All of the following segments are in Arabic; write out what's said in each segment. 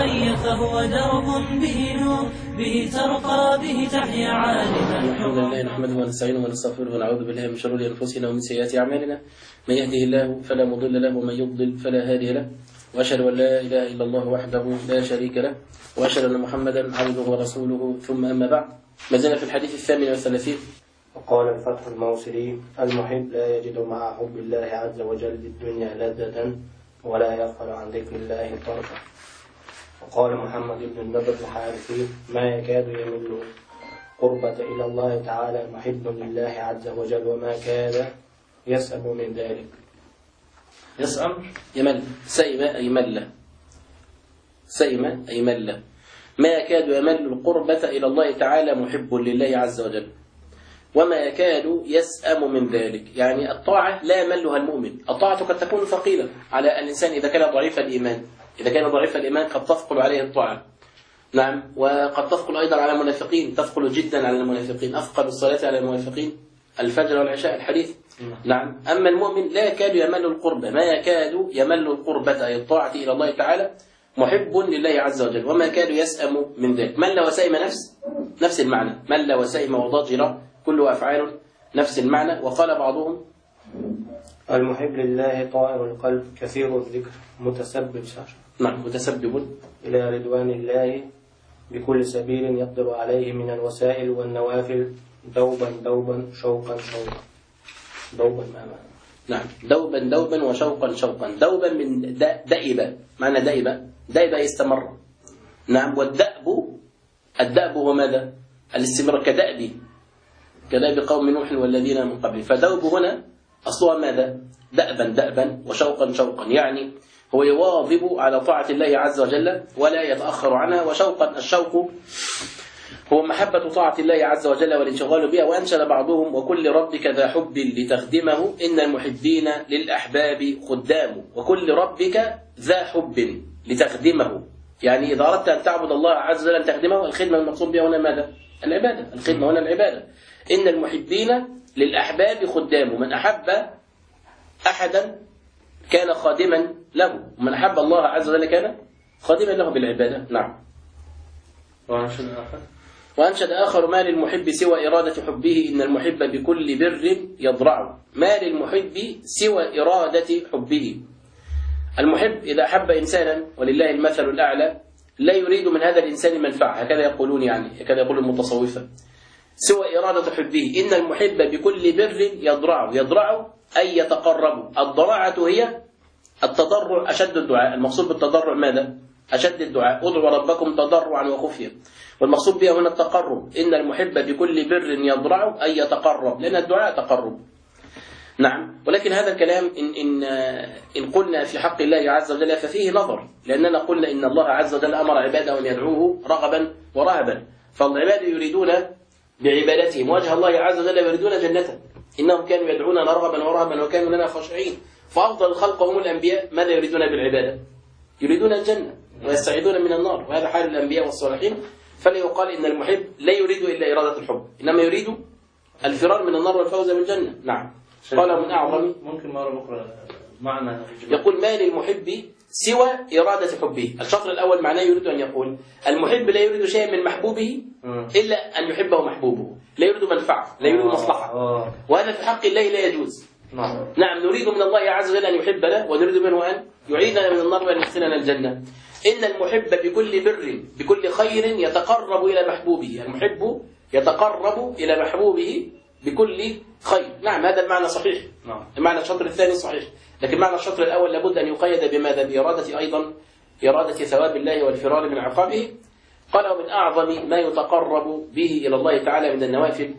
الخي فهو درب به نور، به ترقى به تحيا عالما. الحمد لله نحمده ونستعينه ونستغفره ونعوذ بالله من شرور أنفسنا ومن سيئات أعمالنا، من يهده الله فلا مضل له ومن يضلل فلا هادي له، وأشهد أن لا إله إلا الله وحده لا شريك له، وأشهد أن محمدا عبده ورسوله، ثم أما بعد. ما زلنا في الحديث 38. وقال الفتح الموصلي: المحب لا يجد مع حب الله عز وجل الدنيا لذة ولا يغفل عن ذكر الله طرفا. وقال محمد بن النضر الحارثي: ما يكاد يمل قربة إلى الله تعالى محب لله عز وجل وما كاد يسأم من ذلك. يسأم يمل، سئم أي مل، سئم أي مل. ما يكاد يمل القربة إلى الله تعالى محب لله عز وجل وما يكاد يسأم من ذلك. يعني الطاعة لا يملها المؤمن. الطاعة قد تكون ثقيلة على الإنسان إذا كان ضعيف الإيمان. إذا كان ضعيف الإيمان قد تثقل عليه الطاعة. نعم، وقد تثقل أيضا على المنافقين، تثقل جدا على المنافقين. أثقل الصلاة على المنافقين الفجر والعشاء، الحديث. نعم. أما المؤمن لا يكاد يمل القربة، ما يكاد يمل القربة أي الطاعة إلى الله تعالى محب لله عز وجل وما كاد يسأم من ذلك. مل وسئم نفس المعنى، مل وسئم وضجر كل أفعال نفس المعنى. وقال بعضهم: المحب لله طائر القلب كثير الذكر متسبب نعم، متسبب إلى رضوان الله بكل سبيل يقدر عليه من الوسائل والنوافل، دوبا شوقا دوبا نعم، دوبا وشوقا. دوبا من دائبة، معنى دائبة يستمر. نعم. والدأب هو ماذا؟ الاستمرار، كدأب قوم نوح والذين من قبل. فدوب هنا أصلها ماذا؟ دأبا وشوقا. يعني هو يواظب على طاعة الله عز وجل ولا يتأخر عنها. وشوقا، الشوق هو محبة طاعة الله عز وجل والانشغال بها. وأنشد بعضهم: وكل ربك ذا حب لتخدمه إن المحبين للأحباب خدام. وكل ربك ذا حب لتخدمه، يعني إذا أردت أن تعبد الله عز وجل أن تخدمه. الخدمة المقصود بها هنا ماذا؟ العبادة. الخدمة هنا العبادة. إن المحبين للأحباب خدام. من أحب أحدا كان خادما له، ومن أحب الله عز وجل كان خادما له بالعبادة. نعم. وأنشد آخر: ما للمحب سوى إرادة حبه إن المحب بكل بر يضرع. ما للمحب سوى إرادة حبه. المحب إذا أحب إنسانا ولله المثل الأعلى لا يريد من هذا الإنسان منفعة، هكذا يقولون، يعني هكذا يقول المتصوفة. سوى إرادة حبه إن المحب بكل بر يضرع أي يتقرب. الضراعة هي التضرع، أشد الدعاء. المقصود بالتضرع ماذا؟ أشد الدعاء. ادعوا ربكم تضرعا وخفيا. والمقصود بها هنا التقرب. إن المحب بكل بر يضرع أي يتقرب، لأن الدعاء تقرب. نعم. ولكن هذا الكلام إن قلنا في حق الله عز وجل ففيه نظر، لأننا قلنا إن الله عز وجل أمر عباده أن يدعوه رغبا ورهبا. فالعباد يريدون بعبادتهم وجه الله عز وجل ويريدون جنته. إنهم كانوا يدعوننا رغبا ورهبا وكانوا لنا خاشعين. فأفضل الخلق هم الأنبياء. ماذا يريدون بالعبادة؟ يريدون الجنة ويستعيدون من النار، وهذا حال الأنبياء والصالحين. فلا يقال إن المحب لا يريد إلا إرادة الحب، إنما يريد الفرار من النار والفوز بالجنة. نعم. قال من أعظم، ممكن مرة بكرة معنى يقول: ما للمحب سوى إرادة حبه. الشطر الأول معناه يريد أن يقول المحب لا يريد شيئا من محبوبه إلا أن يحبه محبوبه. لا يريد منفعة، لا يريد مصلحة. وهذا في حق الله لا يجوز. نعم. نريد من الله عز وجل أن يحبنا ونريد منه أن يعيدنا من النار وأن يدخلنا الجنة. إن المحب بكل بر بكل خير يتقرب إلى محبوبه. المحب يتقرب إلى محبوبه بكل خير. نعم، هذا المعنى صحيح. المعنى الشطر الثاني صحيح، لكن معنى الشطر الأول لابد أن يقيد بماذا؟ بإرادة أيضا إرادة ثواب الله والفرار من عقابه. قال: ومن أعظم ما يتقرب به إلى الله تعالى من النوافل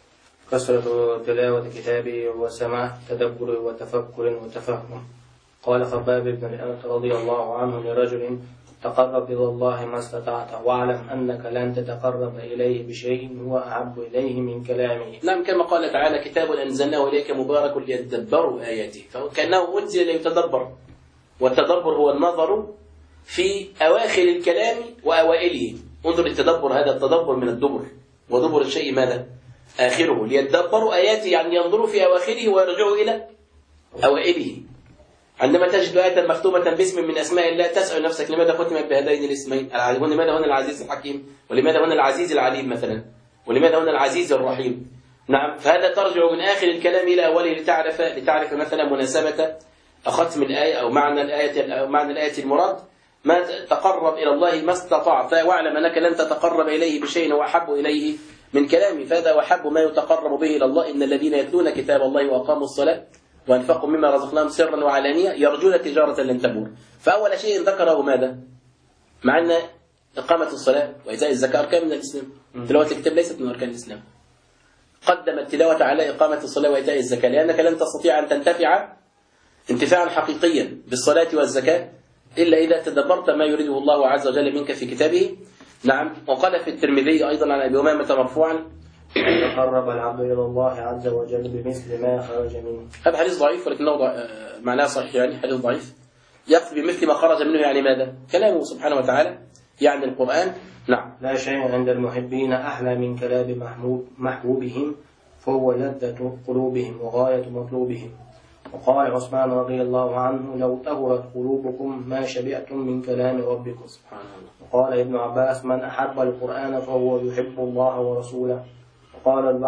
كثرة تلاوة كتابه وسماع تدبر وتفكر وتفهم. قال خباب بن الأرت رضي الله عنه لرجل: تقرب إلى الله ما استطعت واعلم أنك لن تتقرب إليه بشيء هو أحب إليه من كلامه. نعم، كما قال تعالى: كتاب أنزلناه إليك مبارك ليتدبروا آياته. فكأنه أنزل ليتدبر، والتدبر هو النظر في أواخر الكلام وأوائله. انظر التدبر، هذا التدبر من الدبر، ودبر الشيء ماذا؟ آخره. ليتدبروا آياته يعني ينظروا في أواخره ويرجعوا إلى أوائله. عندما تجد آية مختومة باسم من أسماء الله تسأل نفسك لماذا ختمت بهذين الاسمين؟ ولماذا هنا العزيز الحكيم؟ ولماذا هنا العزيز العليم مثلا؟ ولماذا هنا العزيز الرحيم؟ نعم، فهذا ترجع من آخر الكلام إلى أوله لتعرف مثلا مناسبة ختم الآية أو معنى الآية أو معنى الآية المراد. ما تقرب إلى الله ما استطعت، واعلم أنك لن تتقرب إليه بشيء هو أحب إليه من كلامي، فهذا وحب ما يتقرب به إلى الله. إن الذين يتلون كتاب الله وأقاموا الصلاة وأنفقوا مما رزقناهم سرا وعلانية يرجون تجارة لن تبور. فأول شيء ذكره ماذا؟ مع أن إقامة الصلاة وإيتاء الزكاة أركان من الإسلام، تلاوة الكتاب ليست من أركان الإسلام. قدم التلاوة على إقامة الصلاة وإيتاء الزكاة، لأنك لن تستطيع أن تنتفع انتفاعا حقيقيا بالصلاة والزكاة إلا إذا تدبرت ما يريده الله عز وجل منك في كتابه. نعم. وقال في الترمذي أيضا عن أبي أمامة مرفوعا: تقرب العبد إلى الله عز وجل بمثل ما خرج منه. هذا حديث ضعيف ولكنه معناه صحيح، يعني حديث ضعيف. يقصد بمثل ما خرج منه يعني ماذا؟ كلامه سبحانه وتعالى، يعني القرآن. نعم. لا شيء عند المحبين أحلى من كلام محبوبهم، فهو لذة قلوبهم وغاية مطلوبهم. وقال عثمان رضي الله عنه: لو طهرت قلوبكم ما شبعتم من كلام ربكم. سبحان الله. وقال ابن عباس: من أحب القرآن فهو يحب الله ورسوله. وقال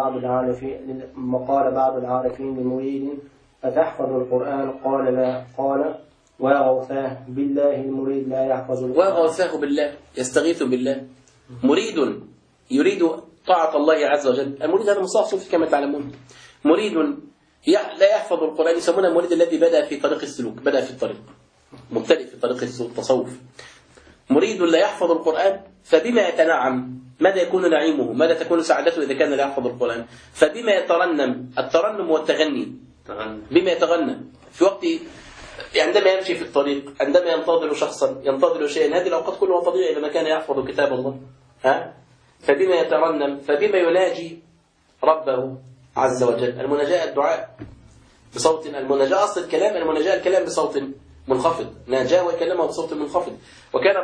بعض العارفين لمريد: أتحفظ القرآن؟ قال لا. قال: وغوثاه بالله المريد لا يحفظ القرآن. وغوثاه بالله، يستغيث بالله. مريد يريد طاعة الله عز وجل. المريد هذا مصطلح صوفي كما تعلمون. مريد لا يحفظ القرآن يسمونه المريد الذي بدأ في طريق السلوك، بدأ في الطريق مبتدئ في طريق التصوف. مريد لا يحفظ القرآن فبما يتنعم؟ ماذا يكون نعيمه؟ ماذا تكون سعادته إذا كان لا يحفظ القرآن؟ فبما يترنم؟ الترنم والتغني. بما يتغنى في وقت عندما يمشي في الطريق، عندما ينتظر شخصا، ينتظر شيئا، هذه الأوقات كلها طبيعي لما كان يحفظ كتاب الله. فبما يترنم؟ فبما يناجي ربه عز وجل. المناجاة الدعاء بصوت، المناجاة أصل الكلام، المناجاة الكلام بصوت منخفض، ناجاه وكلمه بصوت منخفض. وكان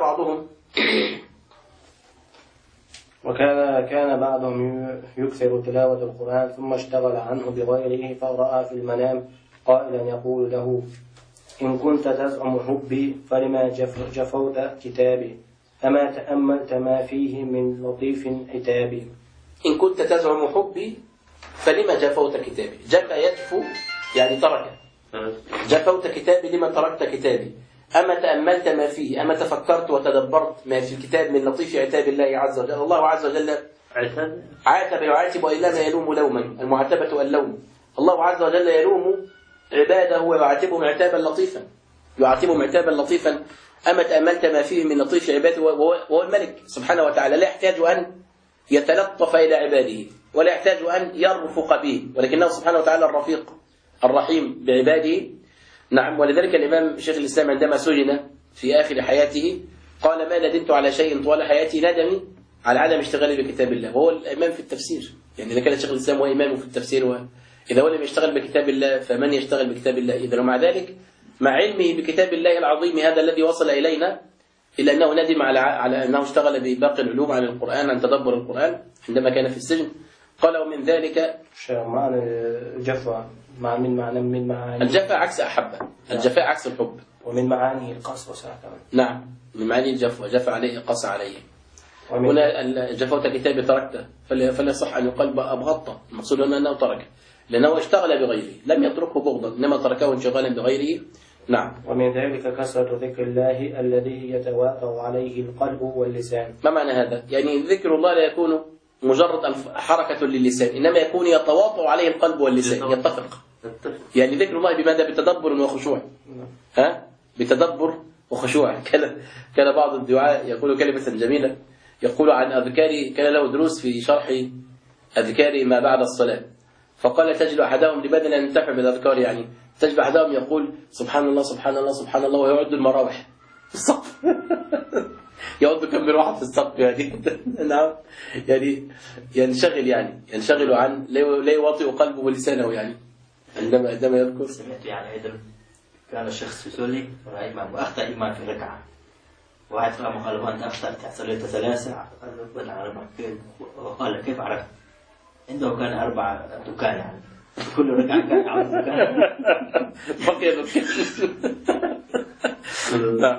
بعضهم يكثر تلاوة القرآن ثم اشتغل عنه بغيره، فرأى في المنام قائلا يقول له: إن كنت تزعم حبي فلما جفوت كتابي، أما تأملت ما فيه من لطيف عتابي. إن كنت تزعم حبي فلما جفوت كتابي. جف يجفو يعني ترك. جفوت كتابي لما تركت كتابي. أما تأملت ما فيه، أما تفكرت وتدبرت ما في الكتاب من لطيف عتاب الله عز وجل. الله عز وجل عاتب يعاتب وإلا ما يلوم لوما، المعاتبة اللوم. الله عز وجل يلوم عباده ويعاتبهم عتابا لطيفا، يعاتبهم عتابا لطيفا. أما تأملت ما فيه من لطيف عباده، وهو الملك سبحانه وتعالى لا يحتاج أن يتلطف إلى عباده ولا يحتاج أن يرفق به، ولكنه سبحانه وتعالى الرفيق الرحيم بعباده. نعم. ولذلك الإمام شيخ الإسلام عندما سجن في آخر حياته قال: ما ندمت على شيء طوال حياتي ندمي على عدم اشتغالي بكتاب الله. وهو الإمام في التفسير، يعني إذا كان شيخ الإسلام هو إمامه في التفسير، إذا هو لم يشتغل بكتاب الله فمن يشتغل بكتاب الله إذا؟ ومع ذلك مع علمه بكتاب الله العظيم هذا الذي وصل إلينا، إلا أنه ندم على أنه اشتغل بباقي العلوم عن القرآن، عن تدبر القرآن عندما كان في السجن. قال: ومن ذلك معنى الجفا من معاني الجفاء عكس أحبه، الجفاء عكس الحب. ومن معاني القسوة. نعم، من معاني الجفا، جفا عليه قسى عليه. هنا جفوت كتابي تركته، فلا يصح أن يقال أبغضته، المقصود أنه تركه لأنه اشتغل بغيره، لم يتركه بغضا إنما تركه انشغالا بغيره. نعم. ومن ذلك كثرة ذكر الله الذي يتواطأ عليه القلب واللسان. ما معنى هذا؟ يعني ذكر الله لا يكون مجرد حركة للسان، إنما يكون يتواطأ عليه القلب واللسان، يتفق. يعني ذكر الله بماذا؟ بتدبر وخشوع. بتدبر وخشوع. كان بعض الدعاء يقول كلمة جميلة، يقول عن أذكار، كان له دروس في شرح أذكار ما بعد الصلاة، فقال: تجد أحدهم لبدل أن ينتفع بالأذكار، يعني تجد أحدهم يقول سبحان الله سبحان الله سبحان الله ويعد المراوح في السقف. يعد كم مروحة في السقف يعني. نعم. يعني ينشغل عن لا يواطئ قلبه ولسانه، يعني عندما يذكر. سمعت يعني أيضا كان الشخص يصلي ورأى إمام وأخطأ إمام في ركعة، واحد قام قال: وأنت أخطأت، صليت ثلاثة. قال: كيف عرفت؟ عنده كان 4 دكان يعني، كل ركعة كان عاوز بقي نعم.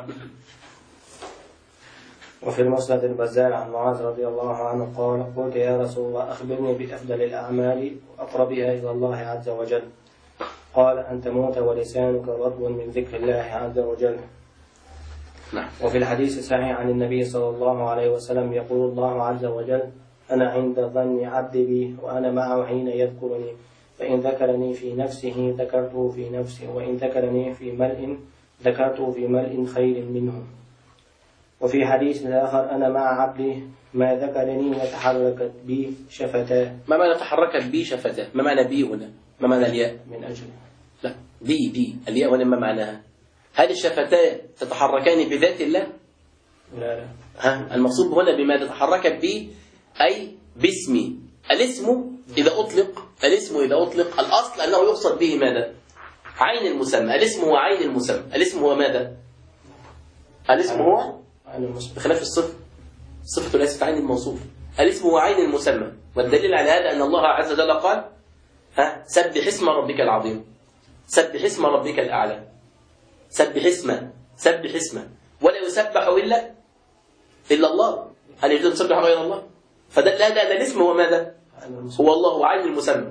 وفي المسند البزار عن معاذ رضي الله عنه قال قلت يا رسول الله أخبرني بأفضل الأعمال وأقربها إلى الله عز وجل. قال أن تموت ولسانك رطب من ذكر الله عز وجل. نعم. وفي الحديث الصحيح عن النبي صلى الله عليه وسلم يقول الله عز وجل أنا عند ظن عبدي بي وأنا معه حين يذكرني فإن ذكرني في نفسه ذكرته في نفسه وإن ذكرني في ملء ذكرته في ملء خير منه. وفي حديث آخر أنا مع عبدي ما ذكرني وتحركت بي شفتاه. ما معنى تحركت بي شفتاه؟ ما معنى بي هنا؟ ما معنى الياء؟ من أجل لا، بي الياء هنا ما معناها؟ هل الشفتان تتحركان بذات الله؟ لا. ها، المقصود هنا بما تتحركت به أي باسمي. الاسم إذا أطلق الأصل أنه يقصد به ماذا؟ عين المسمى. الاسم هو عين المسمى. الاسم هو ماذا؟ الاسم هو بخلاف الصفة. الصفة ليست عين الموصوف. الاسم هو عين المسمى، والدليل على هذا أن الله عز وجل قال سبح اسم ربك العظيم، سبح اسم ربك الأعلى، سبح اسمه ولا يسبح إلا الله. هل يجوز تسبح غير الله؟ فدل هذا الاسم هو ماذا؟ هو الله عين المسمى.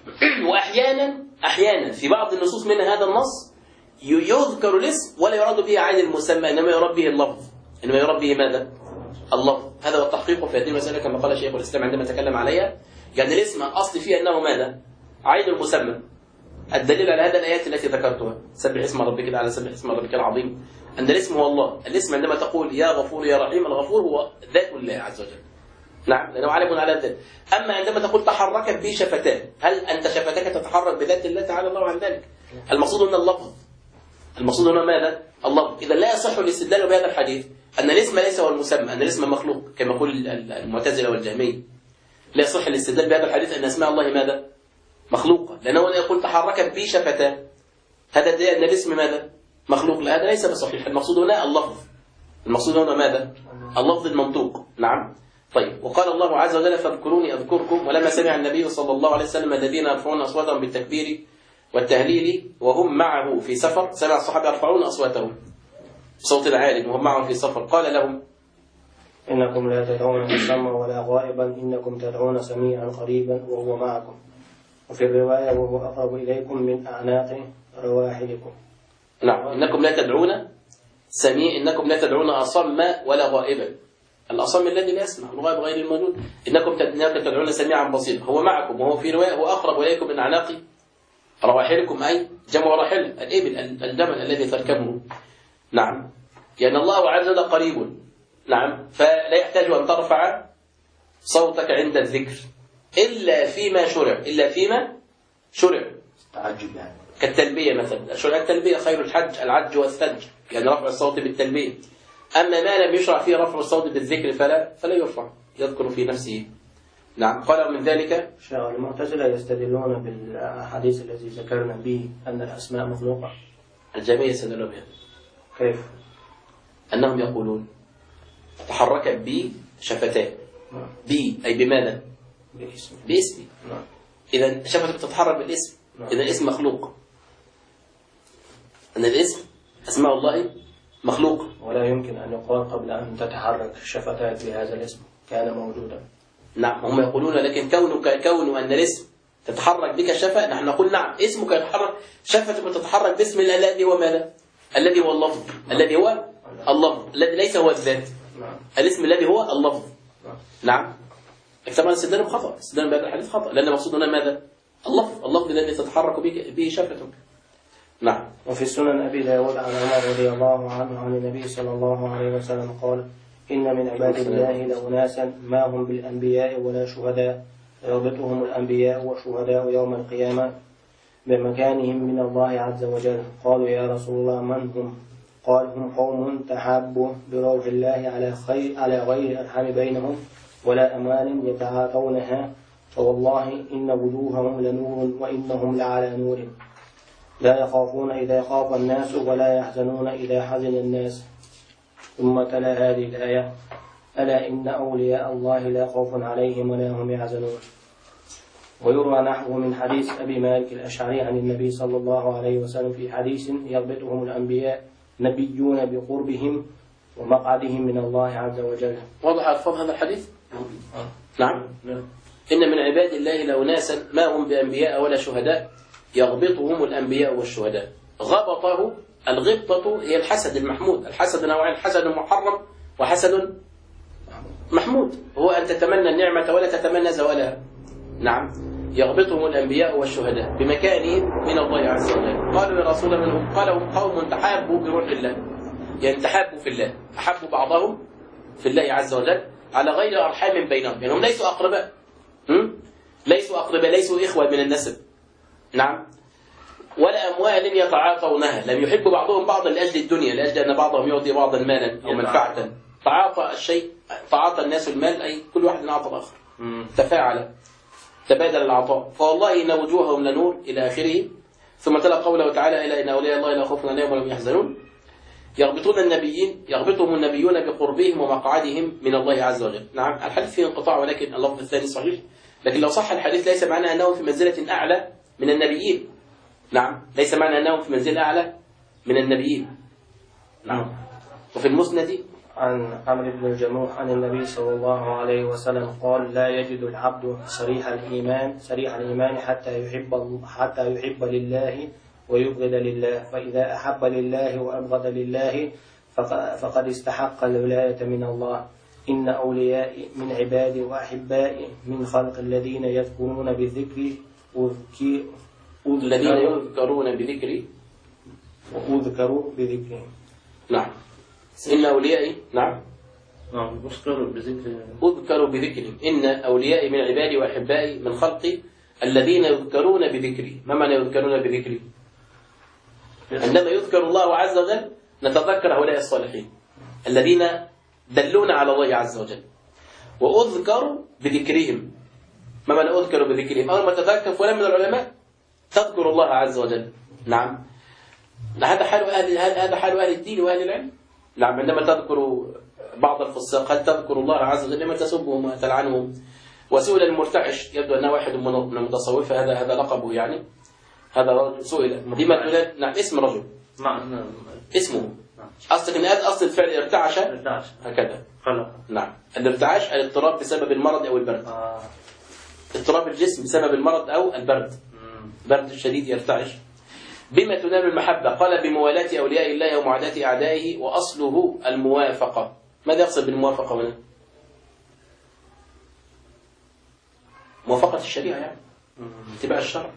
وأحيانا في بعض النصوص من هذا النص يذكر الاسم ولا يراد به عين المسمى، إنما يراد به اللفظ. إنما يراد به ماذا؟ اللفظ. هذا هو التحقيق في هذه المسألة كما قال شيخ الإسلام عندما تكلم عليها. يعني الاسم الأصل فيه أنه ماذا؟ عين المسمى. الدليل على هذا الآيات التي ذكرتها، سبح اسم ربك الأعلى، سبح اسم ربك العظيم. أن الاسم هو الله. الاسم عندما تقول يا غفور يا رحيم، الغفور هو ذات الله عز وجل. نعم، لأنه عالم على الذات. أما عندما تقول تحركت به شفتان، هل أنت شفتك تتحرك بذات الله تعالى الله عن ذلك؟ المقصود هنا اللفظ. المقصود هنا ماذا؟ اللفظ. إذا لا يصح الاستدلال بهذا الحديث أن الاسم ليس هو المسمى، أن الاسم مخلوق كما يقول المعتزلة والجهمية. لا يصح الاستدلال بهذا الحديث أن أسماء الله ماذا؟ مخلوقة، لأنه يقول تحركت به شفتان، هذا دليل أن الاسم ماذا؟ مخلوق. لا، هذا ليس بصحيح. المقصود هنا اللفظ. المقصود هنا ماذا؟ اللفظ المنطوق. نعم. طيب، وقال الله عز وجل فاذكروني أذكركم. ولما سمع النبي صلى الله عليه وسلم الذين يرفعون أصواتهم بالتكبير والتهليل وهم معه في سفر، سمع الصحابة يرفعون أصواتهم بصوت عال وهم معه في سفر، قال لهم إنكم لا تدعون مسمى ولا غائبا إنكم تدعون سميعا قريبا وهو معكم. وفي الرواية وهو أقرب إليكم من أعناق رواحلكم. نعم، إنكم لا تدعون سميع، إنكم لا تدعون أصم ولا غائبا. الأصم الذي لا يسمع، الغائب غير الموجود. إنكم تدعون سميعا بصيرا، هو معكم. وهو في رواية هو أقرب إليكم من أعناق رواحلكم، أي جمع راحل الإبل، الجمل الذي تركبه. نعم، يعني الله عز وجل قريب. نعم، فلا يحتاج أن ترفع صوتك عند الذكر إلا فيما شرع. تعجب يعني. كالتلبية مثلا، شرع التلبية خير الحج العج والثلج، يعني رفع الصوت بالتلبية. أما ما لم يشرع فيه رفع الصوت بالذكر فلا يرفع، يذكر في نفسه. نعم. قال من ذلك المعتزلة يستدلون بالحديث الذي ذكرنا به أن الأسماء مخلوقة. الجميع يستدلون بها. كيف؟ أنهم يقولون تحركت بي شفتان. بي أي بماذا؟ باسمي. إذا شفتك تتحرك بالاسم، إذا الاسم مخلوق. أن الاسم أسماء الله مخلوق، ولا يمكن أن يقال قبل أن تتحرك شفتاك بهذا الاسم كان موجودا. نعم، هم يقولون لكن كون أن الاسم تتحرك بك الشفة، نحن نقول نعم اسمك يتحرك، شفتك تتحرك باسم الذي هو ماذا؟ الذي هو اللفظ، الذي هو اللفظ، الذي ليس هو الذات. الاسم الذي هو اللفظ. نعم. طبعا استدلالهم خطأ، استدلالهم بهذا الحديث خطأ، لأن مقصودنا ماذا؟ اللفظ الذي تتحرك به شفتك. نعم. وفي السنن أبي داود عن عمر رضي الله عنه عن النبي صلى الله عليه وسلم قال إن من عباد الله لأناسا ما هم بالأنبياء ولا شهداء يربطهم الأنبياء والشهداء يوم القيامة بمكانهم من الله عز وجل. قالوا يا رسول الله من هم؟ قال هم قوم تحابوا بروح الله على غير أرحام بينهم ولا أموال يتعاطونها، فوالله إن وجوههم لنور وإنهم لعلى نور، لا يخافون إذا خاف الناس ولا يحزنون إذا حزن الناس. ثم تلا هذه الآية ألا إن أولياء الله لا خوف عليهم ولا هم يحزنون. ويروى نحو من حديث أبي مالك الأشعري عن النبي صلى الله عليه وسلم في حديث يربطهم الأنبياء نبيون بقربهم ومقعدهم من الله عز وجل. واضح ألفاظ هذا الحديث؟ نعم. إن من عباد الله لأناسا ما هم بأنبياء ولا شهداء يغبطهم الأنبياء والشهداء. غبطه، الغبطة هي الحسد المحمود. الحسد نوعين: حسد محرم وحسد محمود، هو أن تتمنى النعمة ولا تتمنى زوالها. نعم. يغبطهم الأنبياء والشهداء بمكانهم من الله عز وجل. قالوا يا رسول الله منهم؟ قال هم قوم تحابوا بروح الله، يعني تحابوا في الله، أحبوا بعضهم في الله عز وجل على غير أرحام بينهم، يعني هم ليسوا أقرباء، ليسوا أقرباء، ليسوا إخوة من النسب. نعم. ولا أموال يتعاطونها، لم يحب بعضهم بعضا لأجل الدنيا، لأجل أن بعضهم يعطي بعضا مالا أو منفعة. تعاطى الشيء، تعاطى الناس المال، أي كل واحد أعطى الآخر، تفاعل، تبادل العطاء. فوالله إن وجوههم لنور إلى آخره. ثم تلا قوله تعالى: إلا إن أولياء الله لا خوف عليهم ولا هم يحزنون. يغبطون النبيين، يغبطهم النبيون بقربهم ومقعدهم من الله عز وجل. نعم. الحديث فيه انقطاع، ولكن اللفظ الثاني صحيح. لكن لو صح الحديث ليس معنى أنهم في منزلة أعلى من النبيين. نعم. ليس معنى أنهم في منزلة أعلى من النبيين. نعم. وفي المسند عن عمرو بن الجموح عن النبي صلى الله عليه وسلم قال: لا يجد العبد صريح الإيمان حتى يحب لله ويبغض لله، فإذا أحب لله وأبغض لله فقد استحق الولاية من الله. إن أوليائي من عبادي وأحبائي من خلق الذين يذكرون بالذكر الذين يذكرون بذكري وأذكروا بذكرهم. نعم. إن أوليائي، نعم، أذكروا بذكر، أذكروا بذكرهم. إن أوليائي من عبادي وأحبائي من خلقي الذين يذكرون بذكري. ما معنى يذكرون بذكري؟ عندما يذكر الله عز وجل نتذكر هؤلاء الصالحين الذين دلونا على الله عز وجل. وأذكر بذكرهم. ما معنى أذكر بذكرهم؟ أول ما تذكر فلان من العلماء تذكر الله عز وجل. نعم. هذا حال أهل الدين وأهل العلم. نعم. عندما تذكر بعض الفساق هل تذكر الله عز وجل؟ لما تسبهم وتلعنهم. وسئل المرتعش، يبدو أنه واحد من المتصوفة، هذا لقبه يعني. هذا رجل سئل لما تريد. نعم. اسم رجل. اسمه. أصل الفعل ارتعش هكذا. نعم. الارتعاش الاضطراب بسبب المرض أو البرد. اضطراب الجسم بسبب المرض أو البرد. برد الشديد يرتعش. بما تنال المحبة؟ قال: بموالاة أولياء الله ومعاداة أعدائه، وأصله الموافقة. ماذا يقصد بالموافقة هنا؟ موافقة الشريعة يعني، اتباع الشرع.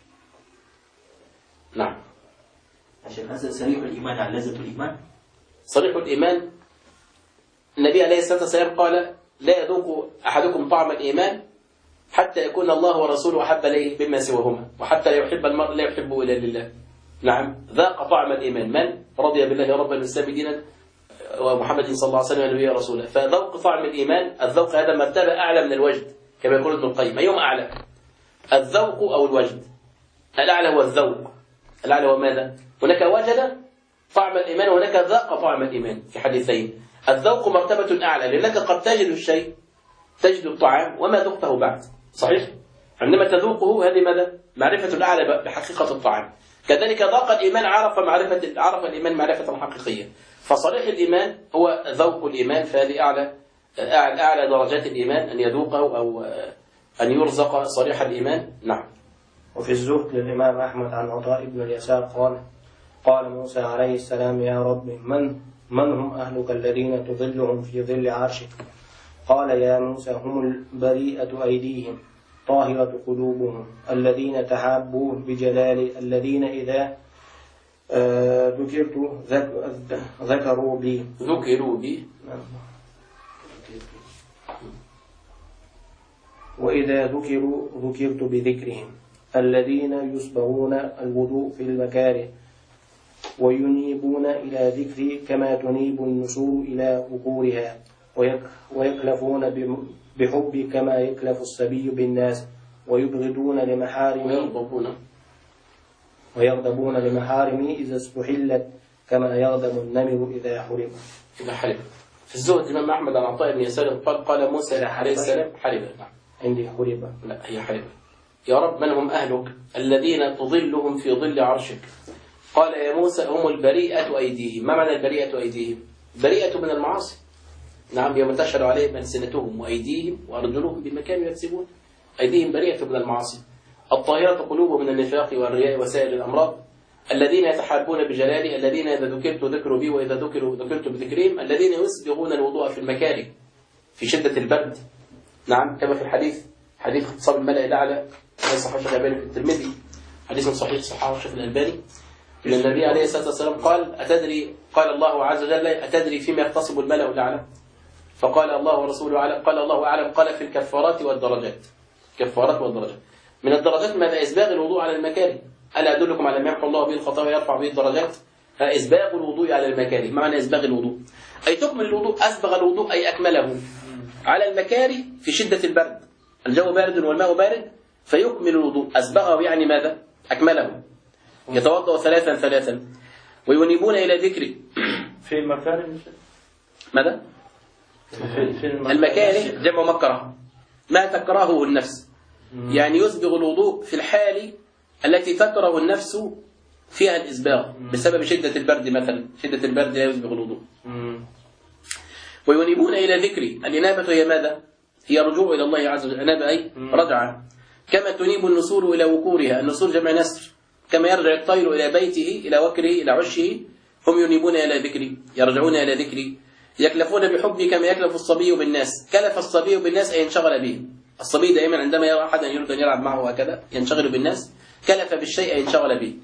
نعم. عشان هذا صريح الإيمان على لذة الإيمان. صريح الإيمان، النبي عليه الصلاة والسلام قال: لا يذوق أحدكم طعم الإيمان حتى يكون الله ورسوله أحب إليه مما سواهما، وحتى يحب المرء لا يحبه إلا لله. نعم. ذاق طعم الإيمان من رضي بالله ربا والإسلام دينا ومحمد صلى الله عليه وسلم نبيا رسولا. فذوق طعم الإيمان، الذوق هذا مرتبة أعلى من الوجد كما يقول ابن القيم. أيهما أعلى؟ الذوق أو الوجد؟ الأعلى هو الذوق. الأعلى هو ماذا؟ هناك وجد طعم الإيمان وهناك ذاق طعم الإيمان في حديثين. الذوق مرتبة أعلى، لأنك قد تجد الشيء، تجد الطعام وما ذقته بعد. صحيح؟ عندما تذوقه هذه ماذا؟ معرفة الأعلى بحقيقة الطعام. كذلك ذاق الإيمان، عرف الإيمان معرفة حقيقية. فصريح الإيمان هو ذوق الإيمان، فهذه أعلى درجات الإيمان، أن يذوقه أو أن يرزق صريح الإيمان. نعم. وفي الزهد للإمام أحمد عن عطاء بن اليسار قال موسى عليه السلام: يا رب من هم أهلك الذين تظلهم في ظل عرشك؟ قال: يا موسى هم البريئة أيديهم طاهرة قلوبهم الذين تحابوا بجلالي الذين إذا ذكرت ذكروا بي. وإذا ذكروا ذكرت بذكرهم الذين يسبغون الوضوء في المكاره وينيبون إلى ذكري كما تنيب النسور إلى بكورها ويكلفون بحبي كما يكلف الصبي بالناس ويبغضون لمحارمي ويغضبون لمحارمي إذا استحلت كما يغضب النمر إذا حرم. في الزهد الإمام أحمد عن عطاء بن يسار قال موسى عليه السلام: حربة. نعم. عندي حربة. لا، هي حربة. يا رب من هم أهلك؟ الذين تظلهم في ظل عرشك. قال يا موسى هم البريئة أيديهم. ما معنى البريئة أيديهم؟ بريئة من المعاصي. نعم يوم تشهد عليهم ألسنتهم وأيديهم وأرجلهم بما كانوا يكسبون. أيديهم بريئة من المعاصي. الطاهرة قلوبهم من النفاق والرياء وسائر الأمراض. الذين يتحابون بجلالي، الذين إذا ذكرت ذكروا بي وإذا ذكرت بذكرهم. الذين يسبغون الوضوء في المكاره في شدة البرد. نعم كما في الحديث، حديث اختصار الملأ الأعلى في صحيح الألباني في الترمذي، حديث صحيح صححه الشيخ الألباني، أن النبي عليه الصلاة والسلام قال قال الله عز وجل أتدري فيما يختصب الملأ الأعلى؟ فقال الله ورسوله أعلم. قال الله أعلم. قال في الكفارات والدرجات. كفارات والدرجات. من الدرجات ماذا؟ إسباغ الوضوء على المكاره. ألا أدلكم على ما يمحو الله به الخطايا ويرفع به الدرجات؟ إسباغ الوضوء على المكاره. ما معنى إسباغ الوضوء؟ أي تكمل الوضوء. أسبغ الوضوء أي أكمله على المكاره في شدة البرد. الجو بارد والماء بارد فيكمل الوضوء. أسبغه يعني ماذا؟ أكمله. يتوضأ ثلاثا ثلاثا. وينيبون إلى ذكري. في مكان ماذا؟ في المكاره جمع مكره، ما تكرهه النفس. يعني يسبغ الوضوء في الحال التي تكره النفس فيها الإسباغ بسبب شدة البرد مثلا. شدة البرد لا يسبغ الوضوء. وينيبون إلى ذكري. الإنابة هي ماذا؟ هي رجوع إلى الله عز وجل. إنابة أي رجعة. كما تنيب النسور إلى وكورها. النسور جمع نسر. كما يرجع الطير إلى بيته إلى وكره إلى عشه. هم ينيبون إلى ذكري، يرجعون إلى ذكري. يكلفون بحبي كما يكلف الصبي بالناس. كلف الصبي بالناس أي ينشغل به. الصبي دائما عندما يرى أحدا يريد أن يلعب معه هكذا ينشغل بالناس. كلف بالشيء أي ينشغل به.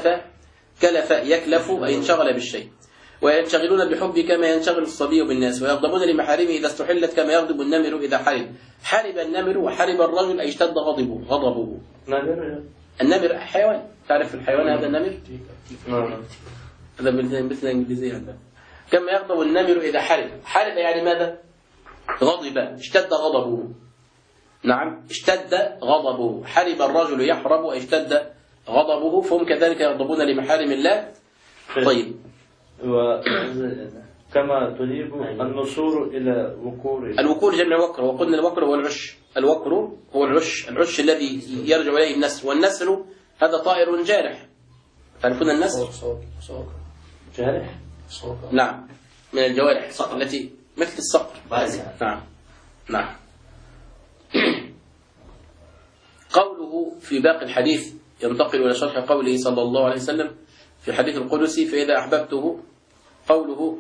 كلف يكلف أي ينشغل بالشيء. وينشغلون بحبي كما ينشغل الصبي بالناس. ويغضبون لمحارمه إذا استحلت كما يغضب النمر إذا حرب. حرب النمر وحرب الرجل أي اشتد غضبه. النمر حيوان. تعرف الحيوان هذا النمر؟ هذا مثل الإنجليزية هذا. كما يغضب النمر إذا حرب. حرب يعني ماذا؟ غضب، اشتد غضبه. نعم اشتد غضبه. حرب الرجل يحرب أي اشتد غضبه. فهم كذلك يغضبون لمحارم الله. طيب كما تنيب النسور إلى وكور. الوكور جمع وكر. وقلنا الوكر هو العش. الوكر هو العش الذي يرجع إليه النسر. والنسر هذا طائر جارح. تعرفون النسر؟ جارح. نعم من الجوارح التي مثل الصقر. نعم. قوله في باقي الحديث ينتقل إلى شرح قوله صلى الله عليه وسلم في حديث القدسي فإذا أحببته. قوله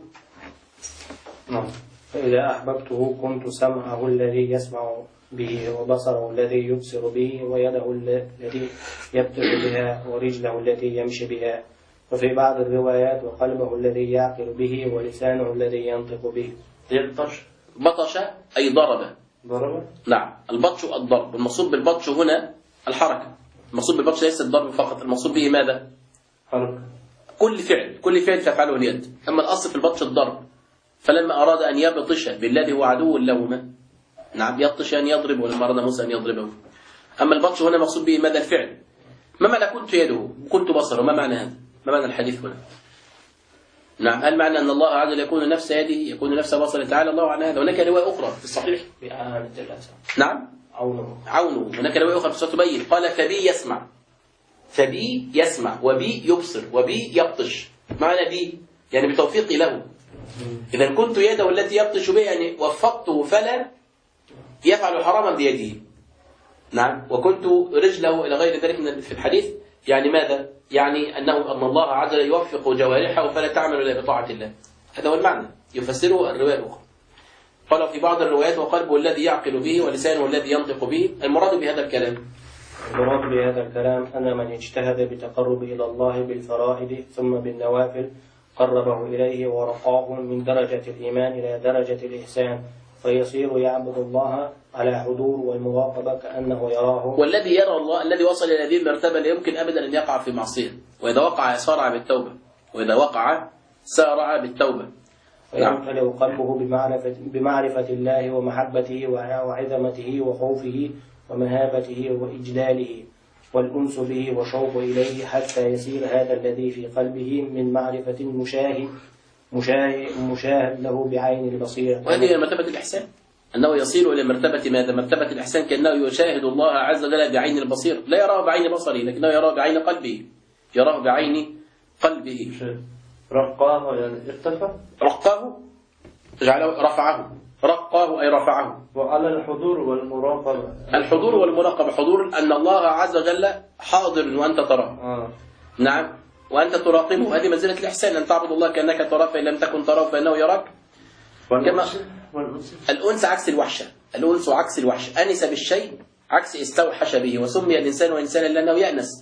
فإذا أحببته كنت سمعه الذي يسمع به وبصره الذي يبصر به ويده التي يبطش بها ورجله التي يمشي بها. وفي بعض الروايات وقلبه الذي يعقل به ولسانه الذي ينطق به. بطش أي ضرب. نعم البطش الضرب. المقصود بالبطش هنا الحركة. المقصود بالبطش ليس الضرب فقط. المقصود به ماذا؟ حركة. كل فعل تفعله اليد. أما الأصل في البطش الضرب. فلما أراد أن يبطش بالذي هو عدو لهما. نعم يبطش أن يضرب. ولما أراد موسى أن يضربه. أما البطش هنا مقصود به ماذا؟ الفعل. ما معنى كنت يده كنت بصره؟ ما معنى هذا؟ ما معنى الحديث هنا؟ نعم هل معنى أن الله عز وجل يكون نفس يده يكون نفس بصره؟ تعالى الله عن هذا. هناك رواية أخرى في الصحيح. نعم عونه. هناك رواية أخرى في سورة تبين قال فبي يسمع. فبي يسمع وبي يبصر وبي يبطش. معنى بي يعني بتوفيقي له. إذا كنت يده التي يبطش بها يعني وفقته فلا يفعل حراما بيده. نعم وكنت رجله إلى غير ذلك في الحديث يعني ماذا؟ يعني أن الله عز وجل يوفق جوارحه فلا تعمل إلا بطاعة الله. هذا هو المعنى يفسره الرواية الأخرى. قال في بعض الروايات وقلبه الذي يعقل به ولسانه الذي ينطق به. المراد بهذا الكلام أن من اجتهد بتقرب إلى الله بالفرائض ثم بالنوافل قربه إليه ورقاه من درجة الإيمان إلى درجة الإحسان فيصير يعبد الله على حضور والمراقبة كأنه يراه. والذي يرى الله الذي وصل إلى هذه المرتبة لا يمكن أبدا أن يقع في معصية. وإذا وقع سارع بالتوبة. ويمتلئ قلبه بمعرفة الله ومحبته وعظمته وخوفه ومهابته وإجلاله والأنس به وشوق إليه حتى يصير هذا الذي في قلبه من معرفة مشاهد له بعين البصيرة. وهذه مرتبة الإحسان. أنه يصير إلى مرتبة ماذا؟ مرتبة الإحسان، كأنه يشاهد الله عز وجل بعين البصير، لا يراه بعين بصره لكنه يراه بعين قلبه، يراه بعين قلبه. رقاه يعني ارتفع. رقاه جعله رفعه، رقاه أي رفعه. وعلى الحضور والمراقبة. الحضور والمراقبة، حضور أن الله عز وجل حاضر وأنت تراه. نعم، وأنت تراقبه، هذه منزلة الإحسان، أن تعبد الله كأنك تراه فإن لم تكن تراه فإنه يراك. كما الأنس عكس الوحشة، الأنس عكس الوحشة، أنس بالشيء عكس استوحش به، وسمي الإنسان إنسانا لأنه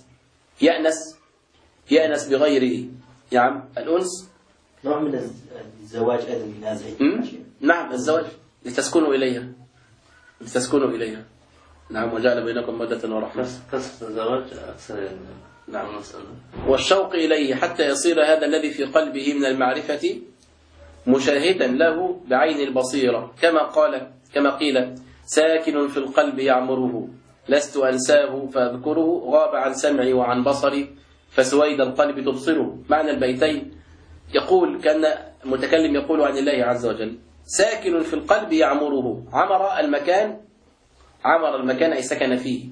يأنس بغيره. نعم، الأنس نوع من الزواج أدم نازع. نعم، الزواج لتسكنوا إليها. نعم، وجعل بينكم مودة ورحمة. قصة الزواج أكثر. نعم، والشوق إليه حتى يصير هذا الذي في قلبه من المعرفة مشاهدا له بعين البصيرة، كما قيل ساكن في القلب يعمره، لست أنساه فأذكره، غاب عن سمعي وعن بصري فسويد القلب تبصره. معنى البيتين يقول كأن المتكلم يقول عن الله عز وجل ساكن في القلب يعمره، عمر المكان أي سكن فيه،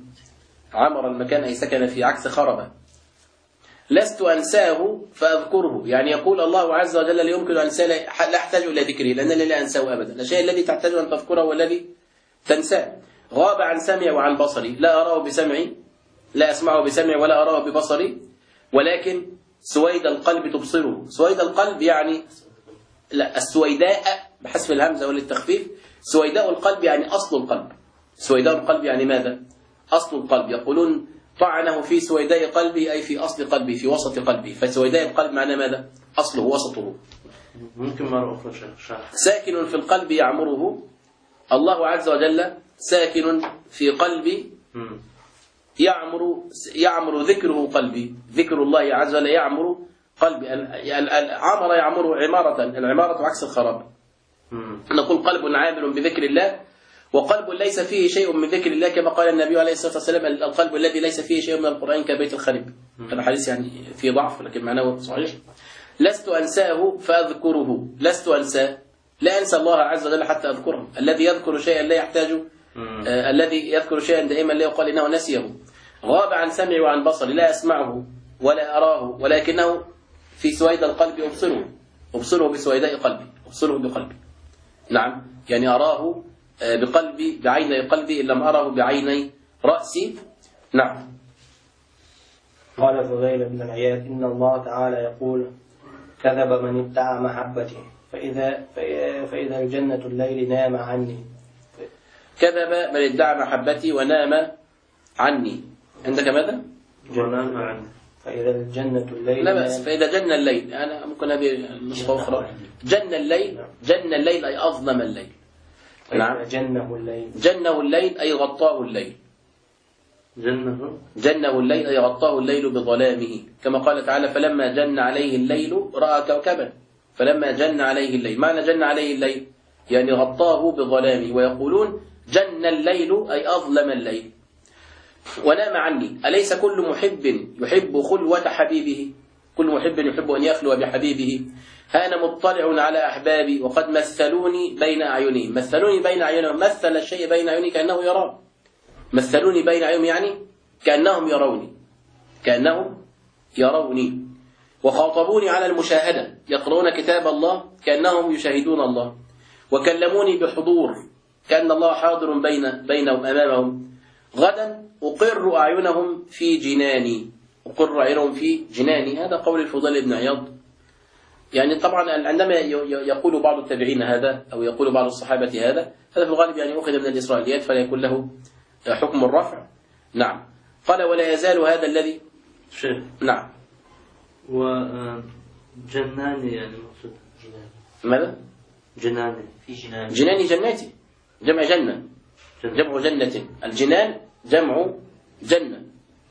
عكس خرب. لست أنساه فأذكره، يعني يقول الله عز وجل لا يمكن أن أنساه، لا أحتاج إلى ذكره لأنني لا أنساه أبدا. الشيء الذي تحتاج أن تذكره هو الذي تنساه. غاب عن سمعي وعن بصري، لا أراه بسمعي، لا أسمعه بسمعي ولا أراه ببصري، ولكن سويد القلب تبصره. سويد القلب يعني لا، السويداء بحذف الهمزة وللتخفيف، سويداء القلب يعني أصل القلب. سويداء القلب يعني ماذا؟ أصل القلب. يقولون طعنه في سويداء قلبي أي في أصل قلبي، في وسط قلبي. فسويداء القلب معناه ماذا؟ أصله، وسطه. ممكن مرة أخرى ساكن في القلب يعمره، الله عز وجل ساكن في قلبي يعمر ذكره قلبي، ذكر الله عز وجل يعمر قلبي. عمر يعمر عمارة، العمارة عكس الخراب. نقول قلب عامر بذكر الله، وقلب ليس فيه شيء من ذكر الله، كما قال النبي عليه الصلاة والسلام القلب الذي ليس فيه شيء من القرآن كبيت الخرب. هذا حديث يعني فيه ضعف لكن معناه صحيح. لست أنساه فأذكره، لست أنساه، لا أنسى الله عز وجل حتى أذكره. الذي يذكر شيئا لا يحتاج، الذي يذكر شيئا دائما لا يقال إنه نسيه. غاب عن سمعي وعن بصري، لا أسمعه ولا أراه، ولكنه في سويد القلب أبصره بسويداء قلبي، أبصره بقلبي. نعم، يعني أراه بقلبي، بعيني قلبي، إن لم أره بعيني رأسي. نعم. قال فضيل بن عياد إن الله تعالى يقول كذب من ادعى محبتي فإذا الجنة الليل نام عني. كذب من ادعى محبتي ونام عني. عندك ماذا؟ ونام عني. فإذا الجنة الليل لا بأس، فإذا جن الليل، أنا ممكن هذه نسخة أخرى. جن الليل أي أظلم الليل. نعم، جنه الليل أي غطاه الليل. جنه الليل أي غطاه الليل بظلامه، كما قال تعالى فلما جن عليه الليل رأى كوكبا. فلما جن عليه الليل، معنى جن عليه الليل يعني غطاه بظلامه. ويقولون جن الليل أي أظلم الليل. ونام عني، أليس كل محب يحب خلوة حبيبه؟ كل محب يحب أن يخلو بحبيبه. أنا مطلع على أحبابي وقد مثلوني بين أعينهم. مثلوني بين أعينهم، مثل الشيء بين أعيني كأنه يراه. مثلوني بين أعينهم يعني كأنهم يروني. وخاطبوني على المشاهدة، يقرؤون كتاب الله كأنهم يشاهدون الله. وكلموني بحضور كأن الله حاضر بينهم أمامهم. غدا أقر أعينهم في جناني، أقر أعينهم في جناني. هذا قول الفضيل بن عياض. يعني طبعا عندما يقول بعض التابعين هذا أو يقول بعض الصحابة هذا في الغالب يعني أخذ من الإسرائيليات فلا يكون له حكم الرفع. نعم. قال ولا يزال هذا الذي شيخ. نعم. وجناني يعني مقصود ماذا؟ جناني في جنان. جناني جناتي، جمع جنة، جمع جنة. الجنان جمع جنة.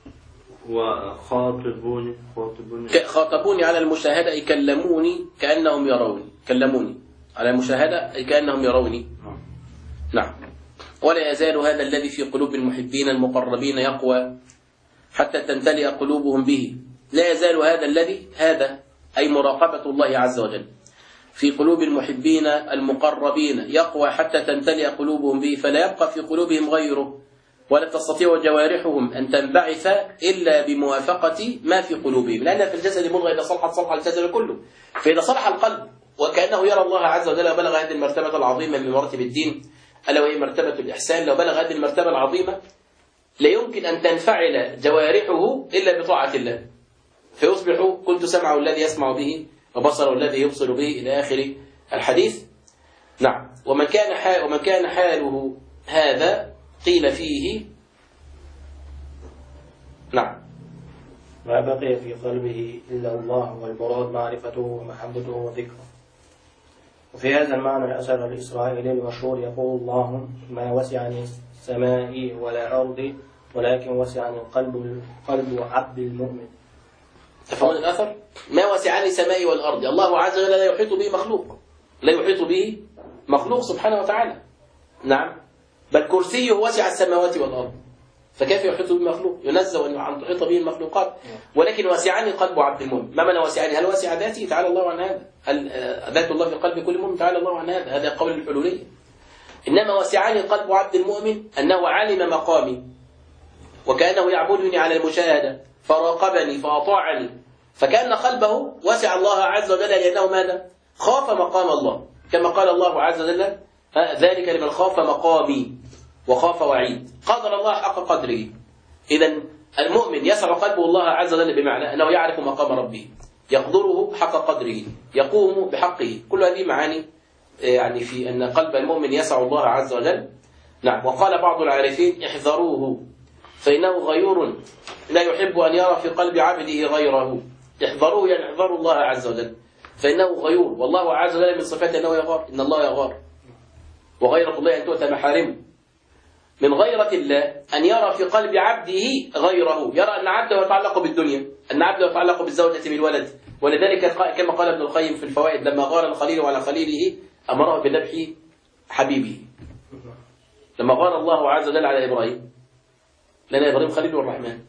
خاطبوني على المشاهدة أي كلموني كأنهم يروني. كلموني على المشاهدة أي كأنهم يروني. نعم. ولا يزال هذا الذي في قلوب المحبين المقربين يقوى حتى تمتلئ قلوبهم به. لا يزال هذا الذي، هذا أي مراقبة الله عز وجل، في قلوب المحبين المقربين يقوى حتى تمتلئ قلوبهم به فلا يبقى في قلوبهم غيره، ولا تستطيع جوارحهم أن تنبعث إلا بموافقة ما في قلوبهم، لأن في الجسد مضغة إذا صلحت صلح الجسد كله. فإذا صلح القلب وكأنه يرى الله عز وجل وبلغ هذه المرتبة العظيمة من مراتب الدين ألا وهي مرتبة الإحسان، لو بلغ هذه المرتبة العظيمة لا يمكن أن تنفعل جوارحه إلا بطاعة الله، فيصبح كنت سمعه الذي يسمع به وبصره الذي يبصر به إلى آخر الحديث. نعم. ومن كان حاله هذا قيل فيه نعم ما بقي في قلبه إلا الله والمراد معرفته ومحبته وذكره. وفي هذا المعنى الأثر الإسرائيلي المشهور يقول الله ما وسعني السماء ولا أرض ولكن وسعني قلب عبد المؤمن. تفهمون الأثر؟ ما وسعني سماء والأرض، الله عز وجل لا يحيط به مخلوق، لا يحيط به مخلوق سبحانه وتعالى. نعم. بل كرسيه وسع السماوات والأرض، فكيف يحيط به مخلوق؟ ينزه عن تحيط به المخلوقات. ولكن وسعني قلب عبد المؤمن. ما معنى وسعني؟ هل وسع ذاته؟ تعالى الله عن هذا. هل ذات الله في قلب كل مؤمن؟ تعالى الله عن هذا. هذا قول الحلولية. إنما وسعني قلب عبد المؤمن أنه علم مقامي وكأنه يعبدني على المشاهدة فراقبني فأطاعني، فكأن قلبه وسع الله عز وجل لأنه ماذا؟ خاف مقام الله، كما قال الله عز وجل ذلك لمن خاف مقامي وخاف وعيد. قدر الله حق قدره. إذن المؤمن يسع قلبه الله عز وجل بمعنى أنه يعرف مقام ربه، يقدره حق قدره، يقوم بحقه. كل هذه معاني يعني في أن قلب المؤمن يسع الله عز وجل. نعم. وقال بعض العارفين احذروه فإنه غيور لا يحب أن يرى في قلب عبده غيره. احذروه يعني احذروا الله عز وجل فإنه غيور، والله عز وجل من صفاته أنه يغار، إن الله يغار، وغيرة الله أن تؤتى محارمه. من غيرة الله أن يرى في قلب عبده غيره، يرى أن عبده يتعلق بالدنيا، أن عبده يتعلق بالزوجة بالولد. ولذلك كما قال ابن القيم في الفوائد لما غار الخليل على خليله أمره بذبح حبيبه. لما غار الله عز وجل على إبراهيم، لأن إبراهيم خليل الرحمن،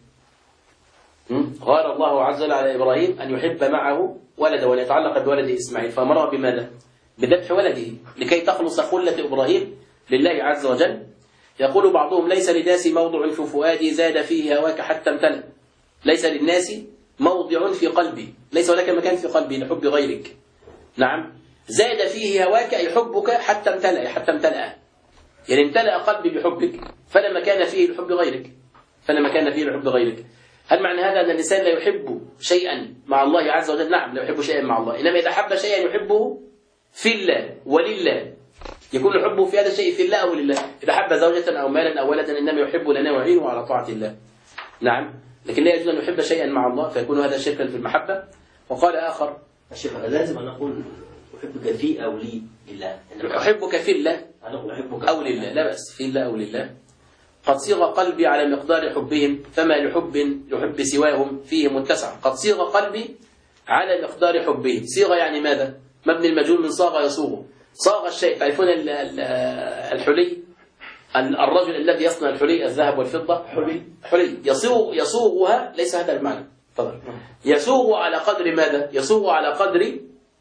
غار الله عز وجل على إبراهيم أن يحب معه ولده وأن يتعلق بولده إسماعيل، فأمره بماذا؟ بذبح ولده لكي تخلص خلة إبراهيم لله عز وجل. يقول بعضهم ليس للناس موضع في فؤادي زاد فيه هواك حتى امتلأ. ليس للناس موضع في قلبي، ليس هناك مكان في قلبي لحب غيرك. نعم. زاد فيه هواك أي حبك حتى امتلأ، حتى امتلأ يعني امتلأ قلبي بحبك فلا مكان فيه لحب غيرك، فلا مكان فيه لحب غيرك. هل معنى هذا أن الإنسان لا يحب شيئا مع الله عز وجل؟ نعم لا يحب شيئا مع الله، إنما إذا حب شيئا يحبه في الله ولله، يكون حبه في هذا الشيء في الله أو لله. إذا حب زوجة أو مالا أو ولدا إنما يحب لنا ويعينه على طاعة الله. نعم. لكن لا يجوز أن يحب شيئا مع الله فيكون هذا شركا في المحبة. وقال آخر الشيخ لازم أن نقول أحبك في أو لي لله، أحبك في الله أو لله، لا بأس في الله أو لله. قد صيغ قلبي على مقدار حبهم فما لحب سواهم فيه متسع. قد صيغ قلبي على مقدار حبهم. صيغ يعني ماذا؟ مبني المجهول من صاغ يصوغ. صاغ الشيء، تعرفون الحلي، الرجل الذي يصنع الحلي الذهب والفضة حلي يصوغها، ليس هذا المعنى. يصوغ على قدر ماذا؟ يصوغ على قدر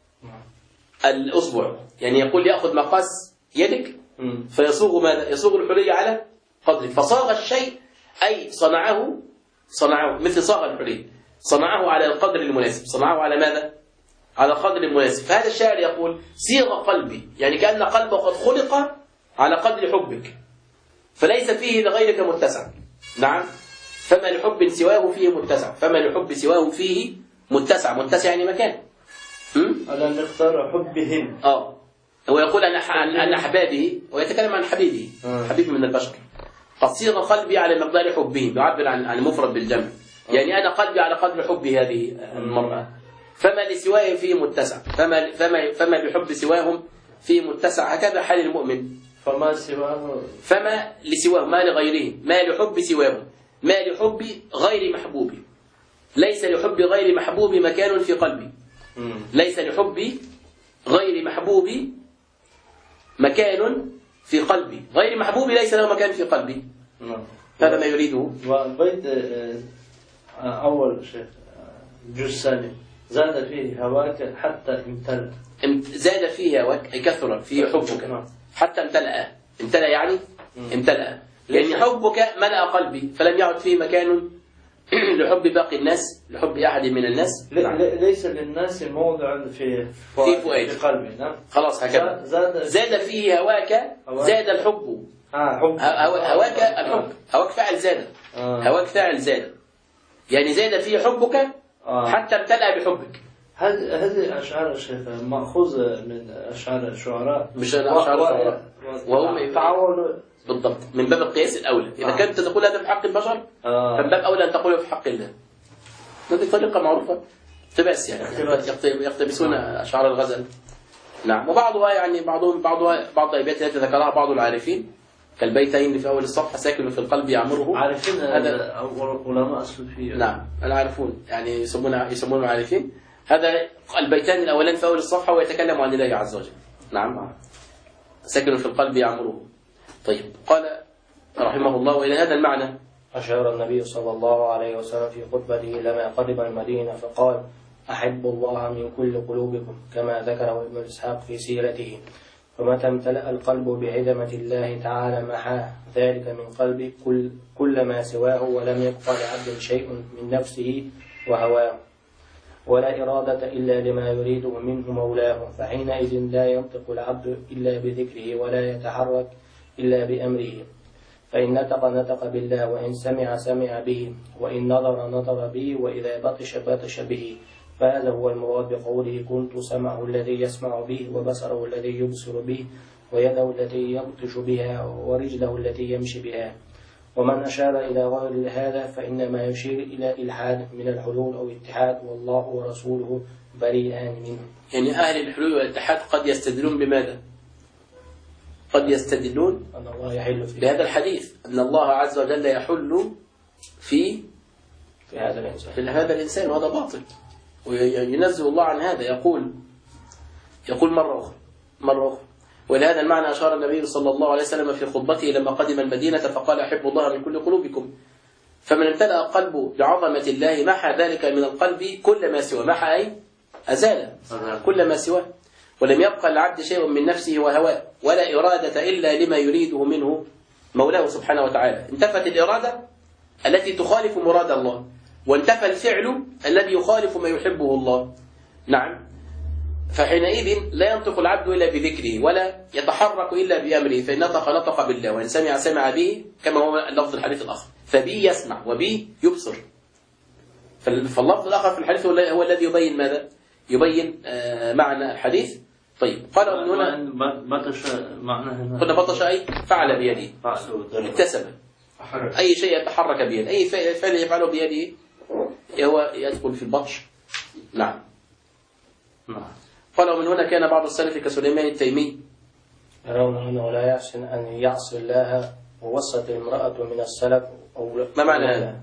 الأصبع، يعني يقول يأخذ مقاس يدك فيصوغ ماذا؟ يصوغ الحلي على قدر. فصاغ الشيء أي صنعه مثل صاغ الحلي، صنعه على القدر المناسب. صنعه على ماذا؟ على قدر المناسب. فهذا الشاعر يقول صيغ قلبي، يعني كأن قلبه قد خلق على قدر حبك فليس فيه لغيرك متسع. نعم. فما لحب سواه فيه متسع، فما لحب سواه فيه متسع. متسع يعني مكان. على مقدار حبهم. هو يقول أن أحبابه، ويتكلم عن حبيبه، حبيب من البشر. قد صيغ قلبي على مقدار حبه، يعبر عن المفرد بالجمع، يعني أنا قلبي على قدر حب هذه المرأة. فما لسواهم فيه متسع، فما بحب سواهم فيه متسع. هكذا حال المؤمن. فما لسواهم، ما لغيره، ما لحب سواهم، ما لحب غير محبوب. ليس لحب غير محبوب مكان في قلبي. ليس لحب غير محبوب مكان في قلبي. غير محبوب ليس له مكان في قلبي. هذا ما يريده. والبيت أول شيء الجزء الثاني زاد فيه هواك حتى امتلأ. زاد فيه هواك أي كثر فيه حبك حتى امتلأ يعني امتلأ، لأن حبك ملأ قلبي فلم يعد فيه مكان لحب باقي الناس، لحب أحد من الناس. ليس للناس موضع في فؤادي في قلبي. نعم. خلاص هكذا. زاد فيه هواك زاد الحب. هواك الحب، هواك فاعل زاد. هواك فاعل زاد، يعني زاد فيه حبك حتى امتلأ بحبك. هذه أشعار الشيخ مأخوذ من أشعار الشعراء، مش أشعار الشعراء، وهم تعاونوا بالضبط من باب القياس الأولى. إذا كنت تقول هذا في حق البشر فمن باب أولى أن تقوله في حق الله. هذه طريقة معروفة اقتباس، يعني يقتبسون أشعار الغزل. نعم. وبعضها يعني بعض الأبيات التي ذكرها بعض العارفين كالبيتين اللي في أول الصفحة ساكن في القلب يعمره. عارفين هذا علماء الصوفية. نعم العارفون يعني يسمون عارفين. هذا البيتان الأولان في أول الصفحة ويتكلم عن الله عز وجل. نعم. ساكن في القلب يعمره. طيب قال رحمه الله: وإلى هذا المعنى أشار النبي صلى الله عليه وسلم في خطبته لما قدم المدينة فقال: أحب الله من كل قلوبكم، كما ذكره ابن إسحاق في سيرته. فمتى امتلأ القلب بعظمة الله تعالى محاه ذلك من قلبه كل ما سواه، ولم يبقى لعبد شيء من نفسه وهواه، ولا إرادة إلا لما يريده منه مولاه. فحينئذ لا ينطق العبد إلا بذكره، ولا يتحرك إلا بأمره. فإن نطق بالله، وإن سمع به، وإن نظر به، وإذا بطش به. فهذا هو المراد بقوله: كنت سمعه الذي يسمع به، وبصره الذي يبصر به، ويده التي يبطش بها، ورجله التي يمشي بها. ومن أشار إلى غير هذا فإنما يشير إلى إلحاد من الحلول أو اتحاد، والله ورسوله بريئان منه. يعني أهل الحلول والاتحاد قد يستدلون بماذا؟ قد يستدلون أن الله يحل في بهذا الحديث أن الله عز وجل يحل في هذا الإنسان، وهذا باطل، وينزه الله عن هذا. يقول مرة أخرى: ولهذا المعنى أشار النبي صلى الله عليه وسلم في خطبته لما قدم المدينة فقال: أحب الله من كل قلوبكم. فمن امتلأ قلبه بعظمة الله محى ذلك من القلب كل ما سواه. محى أي أزال كل ما سواه، ولم يبقى للعبد شيء من نفسه وهواه، ولا إرادة إلا لما يريده منه مولاه سبحانه وتعالى. انتفت الإرادة التي تخالف مراد الله، وانتفى الفعل الذي يخالف ما يحبه الله. نعم. فحينئذ لا ينطق العبد إلا بذكره، ولا يتحرك إلا بأمره. فإن نطق بالله، وإن سمع به، كما هو اللفظ الحديث الآخر: فبي يسمع وبي يبصر. فاللفظ الآخر في الحديث هو الذي يبين ماذا؟ يبين معنى الحديث. طيب قال من هنا بطش معناه، قلنا بطش أي فعل بيده، اكتسب أي شيء يتحرك بيده، أي فعل يفعله بيده هو يدخل في البطش. نعم. قال ومن هنا كان بعض السلف كسليمان التيمي يرون أنه لا يحسن أن يعصي الله، ووصت امرأة من السلف أو ما معنى هذا؟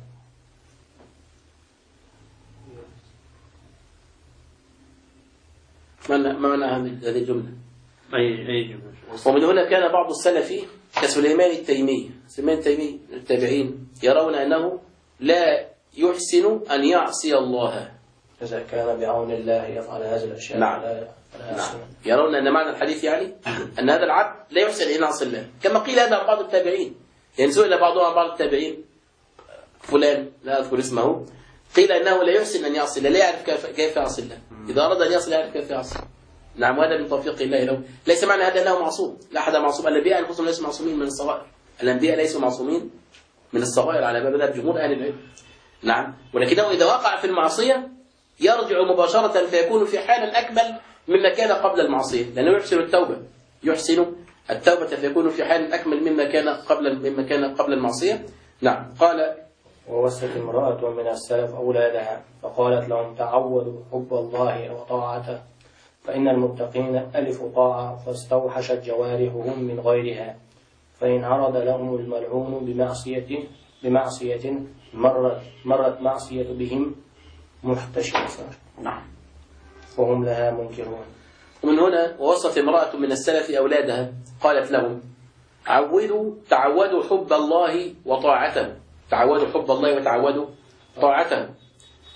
ما معنى هذه الجملة؟ أي جملة. ومن هنا كان بعض السلف كسليمان التيمي، سليمان التيمي التابعين، يرون أنه لا يحسن أن يعصي الله إذا كان بعون الله يفعل هذه الأشياء. نعم. نعم. يرون أن معنى الحديث يعني أن هذا العبد لا يحسن أن يعصي الله، كما قيل هذا عن بعض التابعين. يعني سئل بعضهم عن بعض التابعين، فلان لا أذكر اسمه، قيل أنه لا يحسن أن يعصي الله، لا يعرف كيف يعصي الله. إذا أراد أن يعصي لا يعرف كيف يعصي. نعم. وهذا من توفيق الله له. ليس معنى هذا أنه معصوم، لا أحد معصوم. الأنبياء أنفسهم ليسوا معصومين من الصغائر. الأنبياء ليسوا معصومين من الصغائر على باب ذهب جمهور أهل العلم. نعم. ولكنه إذا وقع في المعصية يرجع مباشرة فيكون في حال أكمل مما كان قبل المعصية، لأنه يحسن التوبة فيكون في حال أكمل مما كان قبل المعصية. نعم. قال ووست امرأة من السلف أولادها فقالت لهم: تعودوا حب الله وطاعته، فإن المتقين ألفوا طاعة فاستوحشت جوارحهم من غيرها، فإن عرض لهم الملعون بمعصية مرت معصية بهم محتشمة. نعم. وهم لها منكرون. ومن هنا ووصت امرأة من السلف أولادها قالت لهم: تعودوا حب الله وطاعته، تعودوا حب الله وتعودوا طاعته،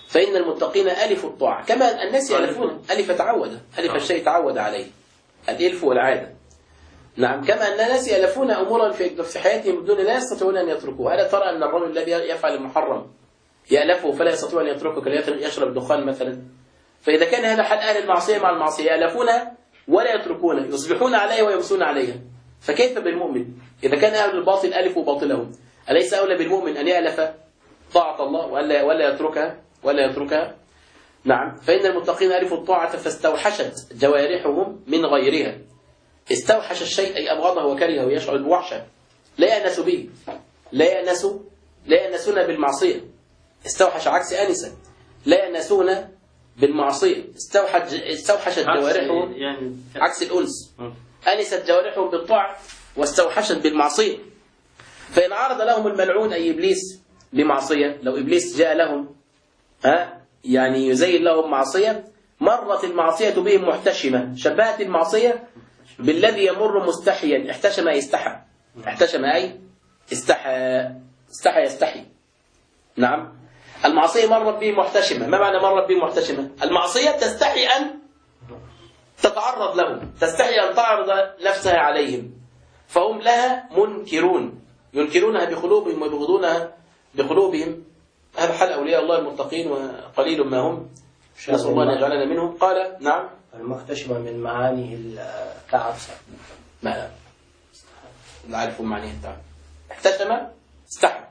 فإن المتقين ألفوا الطاعة كما الناس يألفون. ألف تعود، ألف الشيء تعود عليه، الإلف والعادة. نعم، كما أن الناس يألفون أمورا في حياتهم بدون لا يستطيعون أن يتركوها. ألا ترى أن الرجل الذي يفعل المحرم يألفه فلا يستطيع أن يتركه كيشرب دخان مثلا؟ فإذا كان هذا حال أهل المعصية مع المعصية، يألفونها ولا يتركونها، يصبحون عليها ويمسون عليها، فكيف بالمؤمن؟ إذا كان أهل الباطل ألفوا باطلهم، أليس أولى بالمؤمن أن يألف طاعة الله ولا يتركها؟ نعم، فإن المتقين ألفوا الطاعة فاستوحشت جوارحهم من غيرها. استوحش الشيء أي أبغضه وكرهه ويشعر بوحشة، لا يأنس به، لا يأنسون بالمعصية. استوحش عكس أنسة، لا يأنسون بالمعصية. استوحشت جوارحهم يعني عكس الأنس. أنست جوارحهم بالطاعة واستوحشت بالمعصية. فإن عرض لهم الملعون أي إبليس بمعصية، لو إبليس جاء لهم يعني يزين لهم معصية، مرت المعصية بهم محتشمة. شبهت المعصية بالذي يمر مستحيا. احتشم أي استحى، احتشم أي استحى يستحي. نعم، المعصية مرت به محتشمة. ما معنى مرت به محتشمة؟ المعصية تستحي أن تتعرض لهم، تستحي أن تعرض نفسها عليهم، فهم لها منكرون، ينكرونها بقلوبهم ويبغضونها بقلوبهم. هذا حال أولياء الله المتقين وقليل ما هم، نسأل الله أن يجعلنا منهم. قال نعم، المحتشمة من معانيه التعب. ما نعرف معانيه التعب. احتشم استحى.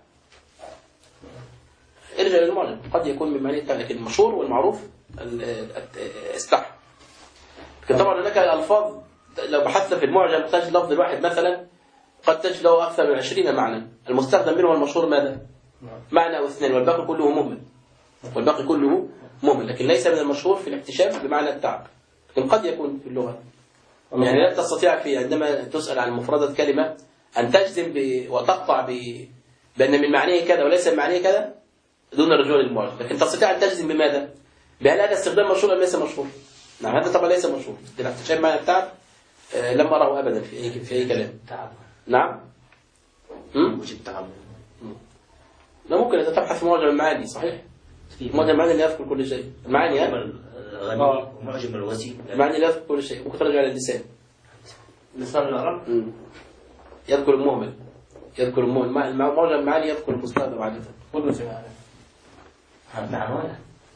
ارجع للمعجم، قد يكون من معانيه التعب، لكن المشهور والمعروف استحى. طبعا هناك الألفاظ لو بحثت في المعجم تجد لفظ الواحد مثلا قد تجد له أكثر من 20 معنى. المستخدم منه المشهور ماذا؟ معنى أو اثنين، والباقي كله مهمل. لكن ليس من المشهور في الاحتشام بمعنى التعب، لكن قد يكون في اللغة. يعني لا تستطيع في عندما تسأل عن مفردة كلمة أن تجزم وتقطع بأن من معنيه كذا وليس من معنيه كذا دون الرجوع للمعجم، لكن تستطيع أن تجزم بماذا؟ بهل هذا استخدام مشهور أم ليس مشهور؟ نعم، هذا طبعا ليس مشهور. الاحتشام معنى التعب لم أره أبدا في أي كلام. نعم، وجد تعب. لا، ممكن إذا تبحث في معجم المعاني. صحيح، معجم المعاني اللي يذكر كل شيء. المعاني الغني ومعجم الوسيط، المعاني اللي يذكر كل شيء. ممكن ترجع للسان، لسان العرب يذكر المهمل، معجم المعاني يذكر المستخدم عادة. كله سمعنا. معنى واحد.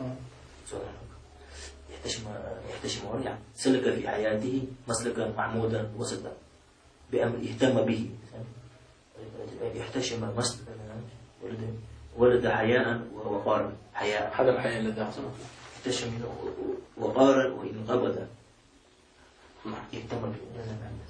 يحتشم ورع، سلك في حياته مسلكا محمودا وسطا بأمر اهتم به. يحتشم مسلكا، ولد حياء ووقارا. حياء هذا الحياء الذي حصل. يحتشم وقارا وإن قبض يهتم به.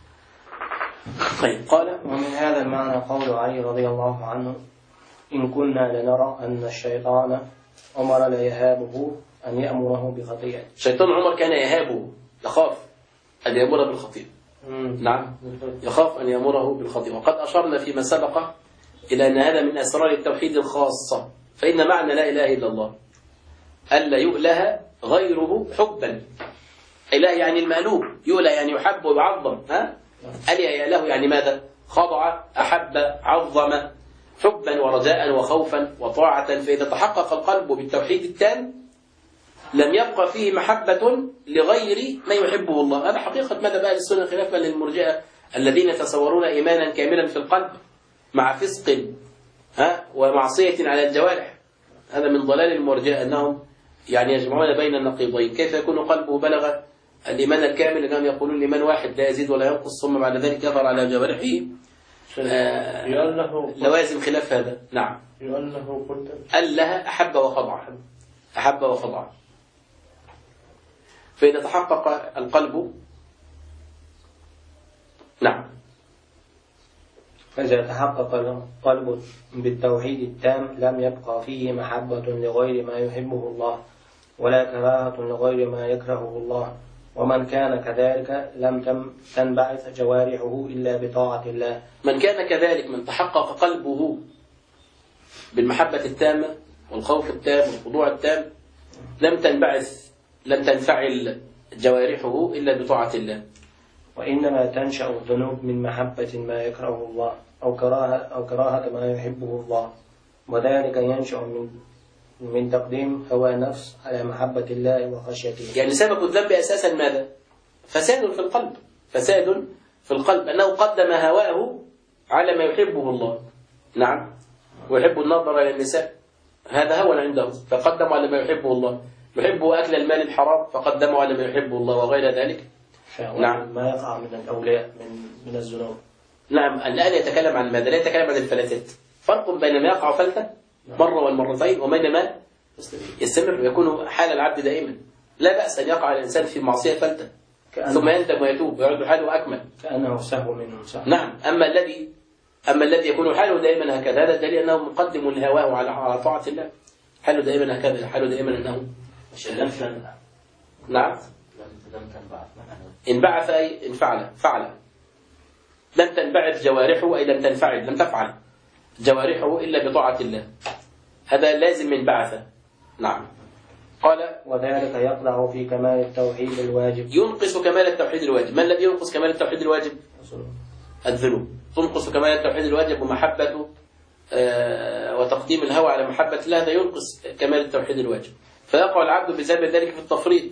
طيب، قال ومن هذا المعنى قول علي رضي الله عنه: إن كنا لنرى أن الشيطان أمر ليهابه أن يأمره بخطيئة. شيطان عمر كان يهابه، يخاف أن يأمره بالخطيئة. نعم، يخاف أن يأمره بالخطيئة. وقد أشرنا فيما سبق إلى أن هذا من أسرار التوحيد الخاصة. فإن معنى لا إله إلا الله ألا يؤله غيره حبا. إله يعني المألوه، يؤله يعني يحب ويعظم. أله له يعني ماذا؟ خضع، أحب، عظم، حبا ورجاء وخوفا وطاعة. فإذا تحقق القلب بالتوحيد التام لم يبقى فيه محبة لغير ما يحبه الله. هذا حقيقة ماذا بقى للسنة خلافا للمرجئة الذين يتصورون إيمانا كاملا في القلب مع فسق ومعصية على الجوارح. هذا من ضلال المرجئة، أنهم يعني يجمعون بين النقيضين. كيف يكون قلبه بلغ الإيمان الكامل أنهم يقولون الإيمان واحد لا يزيد ولا ينقص، ثم بعد ذلك يظهر على جوارحه لوازم خلاف هذا. نعم، ألها أحب وخضع. فإذا تحقق القلب، نعم، فإذا تحقق القلب بالتوحيد التام لم يبقى فيه محبة لغير ما يحبه الله ولا كراهة لغير ما يكرهه الله. ومن كان كذلك لم تنبعث جوارحه إلا بطاعة الله. من كان كذلك، من تحقق قلبه بالمحبة التامة والخوف التام والخضوع التام، لم تنفعل جوارحه إلا بطاعة الله. وإنما تنشأ الذنوب من محبة ما يكرهه الله أو كراهة ما يحبه الله، وذلك ينشأ من تقديم هوى نفس على محبة الله وخشيته. يعني سبب الذنب أساسا ماذا؟ فساد في القلب، فساد في القلب، أنه قدم هواه على ما يحبه الله. نعم، ويحب النظر إلى النساء، هذا هوى عنده فقدم على ما يحبه الله. يحب أكل المال الحرام فقدمه على ما يحبه الله وغير ذلك. نعم، ما يقع من الأولياء من الذنوب. نعم، الآن يتكلم عن ماذا؟ لا يتكلم عن الفلتات. فرق بين ما يقع فلتة مرة والمرتين وبين ما يستمر ويكون حال العبد دائما. لا بأس أن يقع الإنسان في معصية فلتة ثم يندم ويتوب ويعود حاله أكمل، كأنه سهو منه سهو. نعم. أما الذي يكون حاله دائما هكذا، هذا دليل أنه مقدم الهواه على طاعة الله. حاله دائما هكذا، حاله دائما أنه نعم. انبعث أي فعل. لم تنبعث جوارحه أي لم تفعل جوارحه إلا بطاعة الله، هذا لازم من بعث. نعم. قال وذلك يقدح في كمال التوحيد الواجب. ينقص كمال التوحيد الواجب. ما الذي ينقص كمال التوحيد الواجب؟ الذنوب. تنقص كمال التوحيد الواجب ومحبته وتقديم الهوى على محبة الله، هذا ينقص كمال التوحيد الواجب، فيقع العبد بسبب ذلك في التفريط.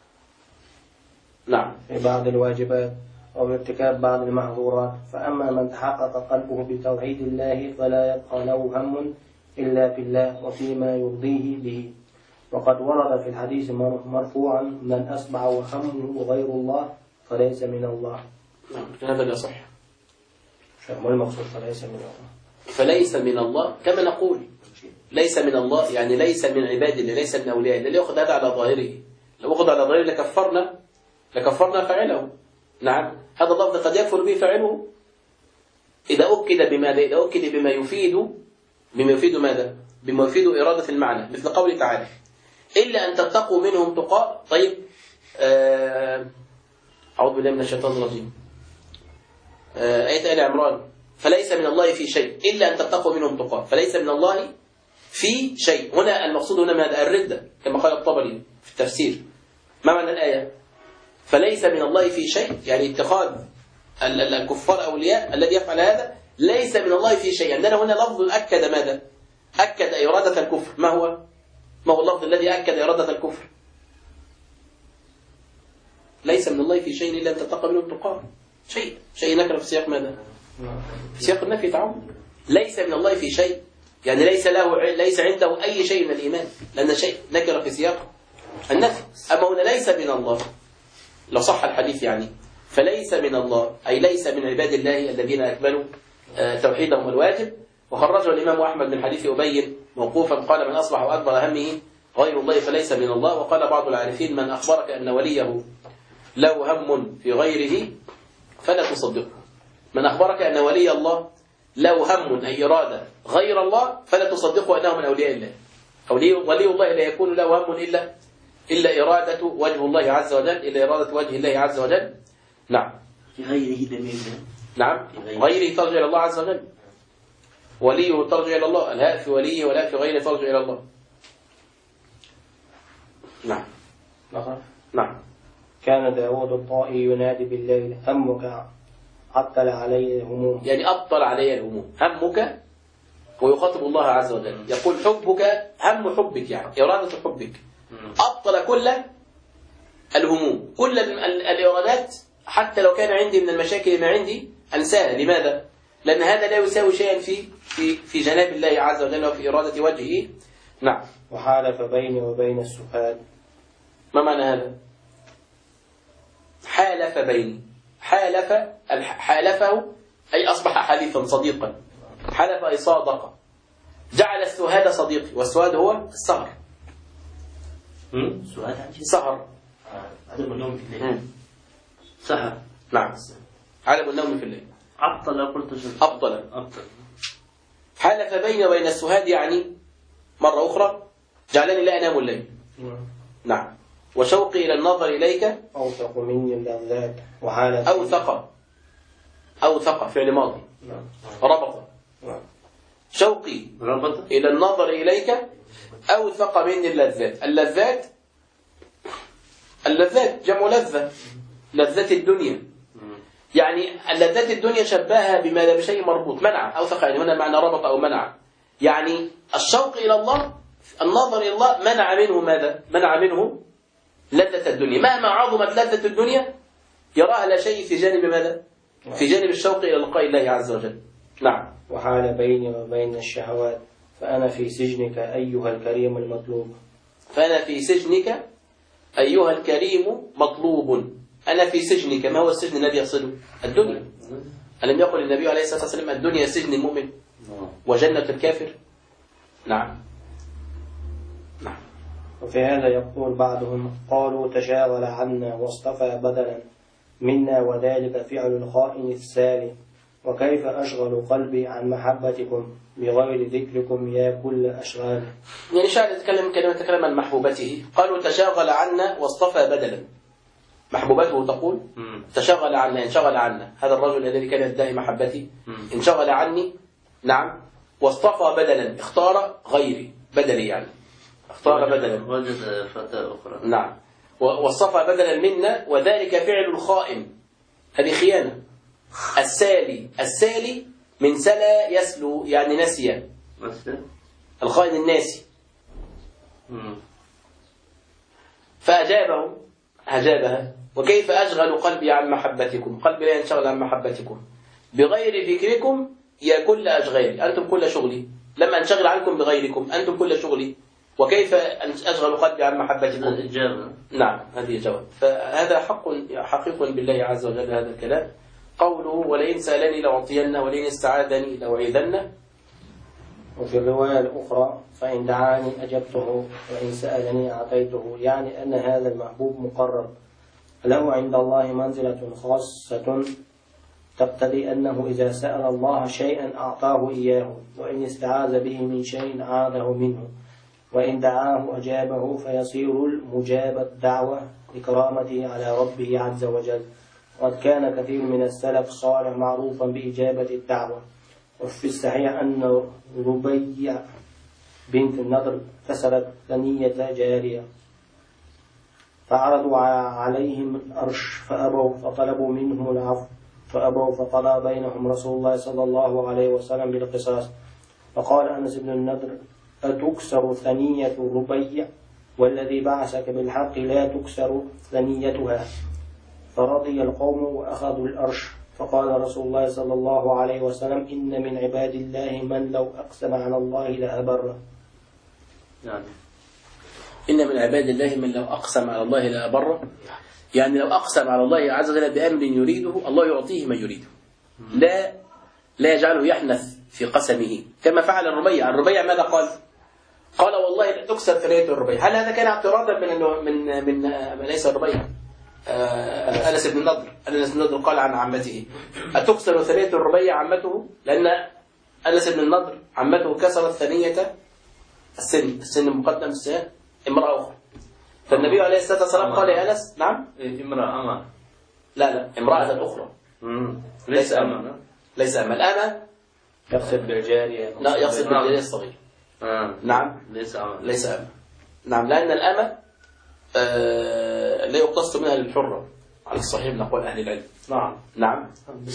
نعم. في بعض الواجبات أو ارتكاب بعض المحظورات. فأما من تحقق قلبه بتوحيد الله فلا يبقى له هم إلا في الله وفيما يرضيه به. وقد ورد في الحديث مرفوعا: من أصبح وهمه غير الله فليس من الله. نعم، هذا لا صح. ما المقصود فليس من الله؟ فليس من الله كما نقول ليس من الله، يعني ليس من عباد الله، ليس من أولياء الله. يأخذ هذا على ظاهره، لو أخذ على ظاهره لكفرنا فاعله. نعم، هذا اللفظ قد يكفر به فاعله إذا أكد بماذا؟ إذا أكد بما يفيد ماذا؟ بما يفيد إرادة المعنى، مثل قوله تعالى: إلا أن تتقوا منهم تقاء. طيب، أعوذ بالله من الشيطان الرجيم، آية آل عمران: فليس من الله في شيء إلا أن تتقوا منهم تقاء. فليس من الله في شيء، هنا المقصود هنا ماذا؟ الردة، كما قال الطبري في التفسير. ما معنى الآية؟ فليس من الله في شيء، يعني اتخاذ الكفار أولياء، الذي يفعل هذا ليس من الله في شيء. عندنا هنا لفظ أكد ماذا؟ أكد إرادة الكفر. ما هو اللفظ الذي أكد إرادة الكفر؟ ليس من الله في شيء إلا أن تتقى منه التقاء. شيء نكره في سياق ماذا؟ في سياق النفي تعود. ليس من الله في شيء، يعني ليس عنده أي شيء من الإيمان، لأن شيء نكره في سياق النفي. أما هنا ليس من الله، لو صح الحديث يعني فليس من الله أي ليس من عباد الله الذين أكملوا توحيدهم الواجب. وخرجه الإمام أحمد من حديث أبي موقوفا قال: من أصبح وأكبر همه غير الله فليس من الله. وقال بعض العارفين: من أخبرك أن وليه له هم في غيره فلا تصدقه. من أخبرك أن ولي الله له هم أي إرادة غير الله فلا تصدقه أنه من أولياء الله. ولي الله لا يكون له هم إلا إرادة وجه الله عز وجل، إلا إرادة وجه الله عز وجل. نعم. في غيره دليل. نعم، غيره ترجع إلى الله عز وجل. وليه ترجع إلى الله، الهاء في وليه ولا في غيره ترجع إلى الله. نعم. كان داود الطائي ينادي بالليل: همك عطل علي الهموم. يعني أبطل علي الهموم، همك، ويخاطب الله عز وجل يقول: حبك هم حبك، يعني إرادة حبك أبطل كل الهموم، كل الإرادات، حتى لو كان عندي من المشاكل ما عندي أنساها. لماذا؟ لأن هذا لا يساوي شيئا في جناب الله عز وجل وفي إرادة وجهه. نعم. وحالف بيني وبين السفهاء. ما معنى هذا؟ حالف بيني، حالفه أي أصبح حليفا صديقا. حلف أي صادق. جعل السهاد صديقي، والسهاد هو السهر. سهر، عدم النوم في الليل. سهر. نعم، عدم النوم في الليل. عطل قلت أبطل. حلف بيني وبين السهاد، يعني مرة أخرى جعلني لا أنام الليل. نعم. وشوقي إلى النظر إليك أوثق مني اللذات. أوثق فعل ماضي. ربط. شوقي إلى النظر إليك أوثق مني اللذات. اللذات جمع لذة، لذة الدنيا. يعني اللذات الدنيا شبهها بشيء مربوط، منع. أوثق يعني هنا معنى ربط أو منع، يعني الشوق إلى الله النظر إلى الله منع منه ماذا؟ منع منه لذة الدنيا. مهما عظمت لذة الدنيا يراها لا شيء في جانب ماذا؟ في جانب الشوق إلى لقاء الله عز وجل. نعم. وحال بيني وبين الشهوات فأنا في سجنك أيها الكريم المطلوب. فأنا في سجنك أيها الكريم مطلوب. أنا في سجنك. ما هو السجن الذي يصله؟ الدنيا. ألم يقل النبي عليه الصلاة والسلام الدنيا سجن المؤمن وجنة الكافر؟ نعم. نعم. وفي هذا يقول بعضهم قالوا تشاغل عنا واصطفى بدلا منا وذلك فعل الخائن السالي. وكيف أشغل قلبي عن محبتكم بغير ذكركم يا كل أشغال. يعني شاعر يتكلم عن محبوبته. قالوا تشاغل عنا واصطفى بدلا. محبوبته تقول تشغل عنا، انشغل عنا. هذا الرجل الذي كان يدعي محبتي انشغل عني. نعم. واصطفى بدلا، اختار غيري، بدلي يعني، اختار بدلا، وجد فتاة أخرى. نعم. واصطفى بدلا منا وذلك فعل الخائن. هذه خيانة. السالي من سلا يسلو يعني نسي. الخائن الناسي. فأجابها وكيف أشغل قلبي عن محبتكم؟ قلبي لا ينشغل عن محبتكم بغير ذكركم يا كل أشغالي. أنتم كل شغلي، لما أنشغل عنكم بغيركم أنتم كل شغلي. وكيف أشغل قلبي عن محبتكم؟ الإجابة. نعم، هذه جواب. فهذا حقيق بالله عز وجل هذا الكلام. قوله ولئن سألني لأعطينه ولئن استعاذني لأعيذنه. وفي الرواية الأخرى فإن دعاني أجبته وإن سألني أعطيته، يعني أن هذا المحبوب مقرب له عند الله منزلة خاصة تقتضي أنه إذا سأل الله شيئا أعطاه إياه، وإن استعاذ به من شيء عاذه منه، وإن دعاه أجابه، فيصير المجاب الدعوة لكرامته على ربه عز وجل. وقد كان كثير من السلف الصالح معروفا بإجابة الدعوة. وفي الصحيح أن ربيع بنت النضر كسرت ثنية جارية فعرضوا عليهم الأرش فأبوا، فطلبوا منهم العفو فأبوا، فقضى بينهم رسول الله صلى الله عليه وسلم بالقصاص. فقال أنس بن النضر أتكسر ثنية ربيع؟ والذي بعثك بالحق لا تكسر ثنيتها. فرضي القوم وأخذوا الأرش. فقال رسول الله صلى الله عليه وسلم إن من عباد الله من لو أقسم على الله لأبره. يعني إن من عباد الله من لو أقسم على الله لأبره، يعني لو أقسم على الله عز وجل بأمر يريده الله يعطيه ما يريده، لا يجعله يحنث في قسمه كما فعل الربيع. الربيع ماذا قال؟ قال والله لا تكسر ثنية الربيع. هل هذا كان اعتراضا من ليس الربيع؟ أنس بن النضر. أنس بن النضر قال عن عمته أتكسر ثنية الربيع عمته؟ لأن أنس بن النضر عمته كسرت ثنية السن المقدم السن امرأة أخرى. فالنبي عليه الصلاة والسلام قال يا أنس نعم امرأة أما لا امرأة أخرى. ليس أما. ليس أما. الأما يقصد بالجارية. لا، يقصد بالجارية الصغير. نعم ليس أما. نعم، لأن الأما لا يقتص منها للحرة على الصحيح من أقوال أهل العلم. نعم.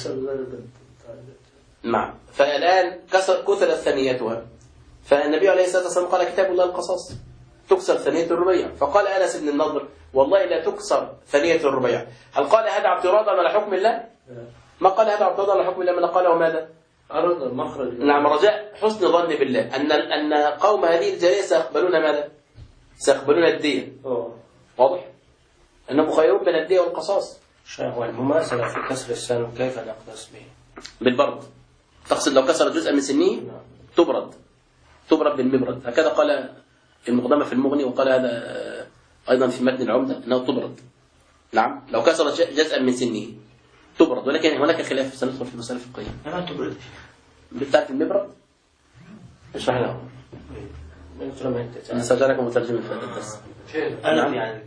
نعم. فالآن كسرت ثنيتها. فالنبي عليه الصلاة والسلام قال كتاب الله القصاص تكسر ثنية الربيع. فقال أنس بن النضر والله لا تكسر ثنية الربيع. هل قال هذا اعتراضا على حكم الله؟ ما قال هذا اعتراضا على حكم الله، من قاله ماذا؟ أرد المخرج. نعم، رجاء حسن ظن بالله أن قوم هذه الجارية سيقبلون ماذا؟ سيقبلون الدية. واضح؟ أنهم خيرون بين الدية والقصاص. والمماثلة في كسر السن كيف نقتص به؟ بالبرد. تقصد لو كسر جزءا من سنه تبرد بالمبرد. هكذا قال المقدمة في المغني، وقال هذا أيضا في متن العمدة أنه تبرد. نعم، لو كسر جزءا من سنه تبرد، ولكن هناك خلاف سندخل في مسألة فقهية. ما تبرد؟ بتعرف المبرد؟ اشرح له. نستجارك مترجم في هذا الدرس. ألم يعني.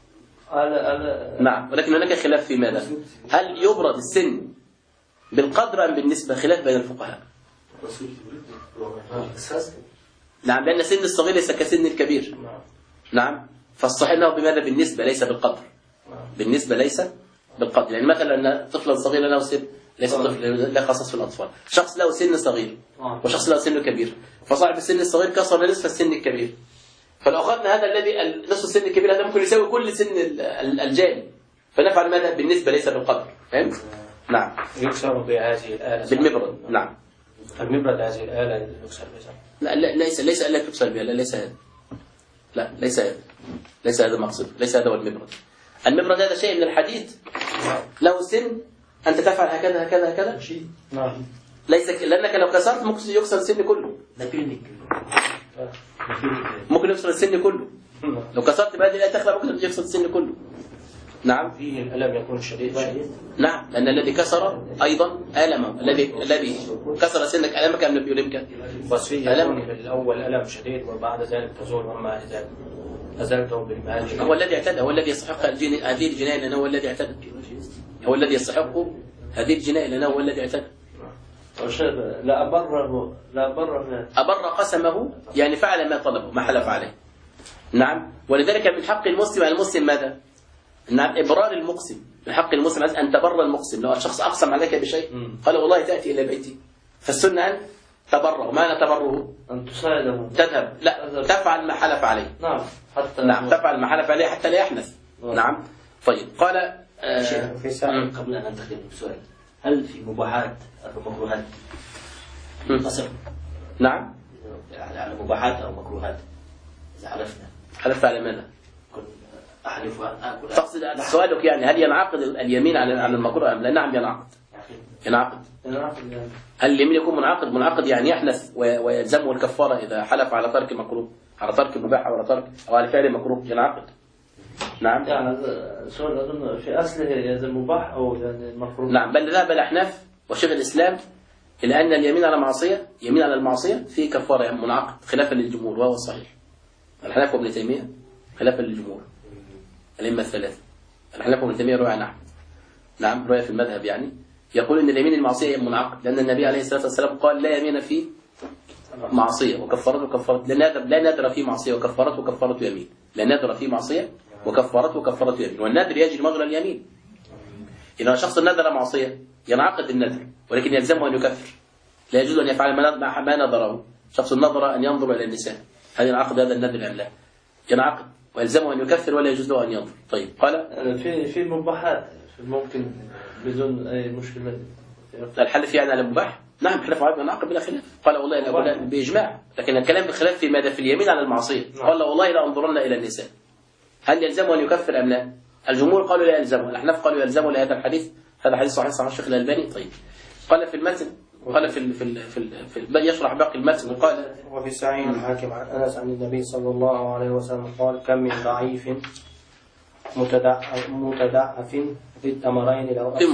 نعم، ولكن هناك خلاف في ماذا؟ هل يبرد السن بالقدر أم بالنسبة؟ خلاف بين الفقهاء. نعم، لأن سن الصغير ليس كسن الكبير. نعم، فالصحيح أنه بماذا؟ بالنسبة ليس بالقدر. بالنسبة ليس بالقدر. يعني مثلا أن طفلا صغيرا له سن، ليس طفل، لا خصص في الأطفال. شخص له سن صغير وشخص له سن كبير، فصاحب السن الصغير كسر نصف السن الكبير. فلو أخذنا هذا الذي نصف السن الكبير هذا ممكن يساوي كل سن الجاني، فنفعل ماذا بالنسبة ليس بالقدر. فهمت؟ نعم. يكسر بهذه الآلة بالمبرد. نعم. المبرد هذه الآلة يكسر بها. لا ليس ألا تكسر بها، لا ليس هذا. لا ليس هذا. ليس هذا مقصود، ليس هذا هو المبرد. المبرد هذا شيء من الحديد له سن أنت تفعل هكذا هكذا هكذا. نعم. ليس لأنك لو كسرت ممكن يكسر السن كله. ممكن يكسر السن كله. لو كسرت بهذه الآية تخلع ممكن يكسر السن كله. نعم. فيه الألم يكون شديد. نعم، لأن الذي كسر أيضا ألمه، الذي كسر سنك ألمك أم لم يلمك؟ بس فيه يكون الأول ألم شديد وبعد ذلك تزول وما ذلك أزلته بالمال. هو الذي اعتدى، هو الذي يستحق هذه الجناية لأنه هو الذي اعتدى. هو الذي يستحق هذه الجناية لأنه هو الذي اعتدى. لا أبر قسمه يعني فعل ما طلبه ما حلف عليه. نعم. ولذلك من حق المسلم على المسلم ماذا؟ نعم، إبرار المقسم. من حق المسلم أن تبر المقسم. لو الشخص أقسم عليك بشيء قال والله تأتي إلى بيتي، فالسنة أن تبره. وما تبره؟ أن تساعده. تذهب، لا تفعل ما حلف عليه. نعم، حتى نعم تفعل ما حلف عليه حتى لا يحنث. نعم. طيب قال في سؤال قبل أن ننتقل للسؤال، هل في مباحات أو مكروهات قسم؟ نعم. على مباحات أو مكروهات إذا حلفت على ماذا؟ أحلف أن آكل. تقصد سؤالك يعني هل ينعقد اليمين على المكروه أم لا؟ نعم ينعقد. هل اليمين يكون منعقد يعني يحنث ويلزمه الكفارة إذا حلف على ترك المكروه، على ترك المباح أو على ترك أو على فعل المكروه ينعقد. نعم. يعني سؤال أظن في أصله يلزم مباح أو يعني المكروه. نعم، بل ذهب الأحناف وشيخ الإسلام إلى أن اليمين على معصية، يمين على المعصية فيه كفارة منعقد خلافا للجمهور، وهو الصحيح. الأحناف وابن تيمية خلافا للجمهور، الأئمة الثلاثة. الأحناف وابن تيمية رواية نعم. نعم رواية في المذهب يعني يقول أن اليمين المعصية منعقد، لأن النبي عليه الصلاة والسلام قال لا يمين في معصية وكفارته كفارة، لا نادر في معصية وكفارته كفارة يمين، لا نادر في معصية وكفارته كفارة يمين، والنادر يجري مجرى اليمين. إذا شخص نذر معصية ينعقد النذر ولكن يلزمه أن يكفر، لا يجوز أن يفعل ما نذره. شخص نذر أن ينظر إلى النساء، هل ينعقد هذا النذر أم لا؟ ينعقد ويلزمه أن يكفر ولا يجوز له أن ينظر. طيب قال في مباحات ممكن بدون أي مشكلة. الحلف يعني على المباح؟ نعم الحلف على ينعقد بلا خلاف. قال والله لا بإجماع، لكن الكلام بالخلاف في ماذا؟ في اليمين على المعصية. قال والله لا أنظرن إلى النساء، هل يلزمه أن يكفر أم لا؟ الجمهور قالوا لا يلزمه، الأحناف قالوا يلزمه لهذا الحديث، هذا حديث صحيح الشيخ الألباني. طيب قال في المتن، قال في يشرح باقي المتن وقال وفي الصحيح الحاكم عن أنس عن النبي صلى الله عليه وسلم قال كم من ضعيف متضعف ذي التمرين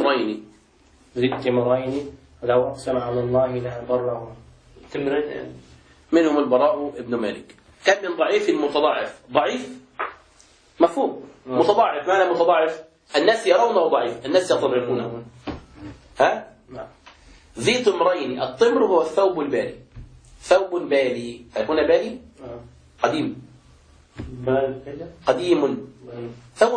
لو أقسم على الله لأبره. منهم البراء ابن مالك. كم من ضعيف متضاعف، ضعيف مفهوم، متضاعف معنى متضاعف الناس يرونه ضعيف، الناس يضعفونه. ها؟ ذي تمرين، التمر هو الثوب البالي، ثوب بالي، فيكون بالي قديم، ثوب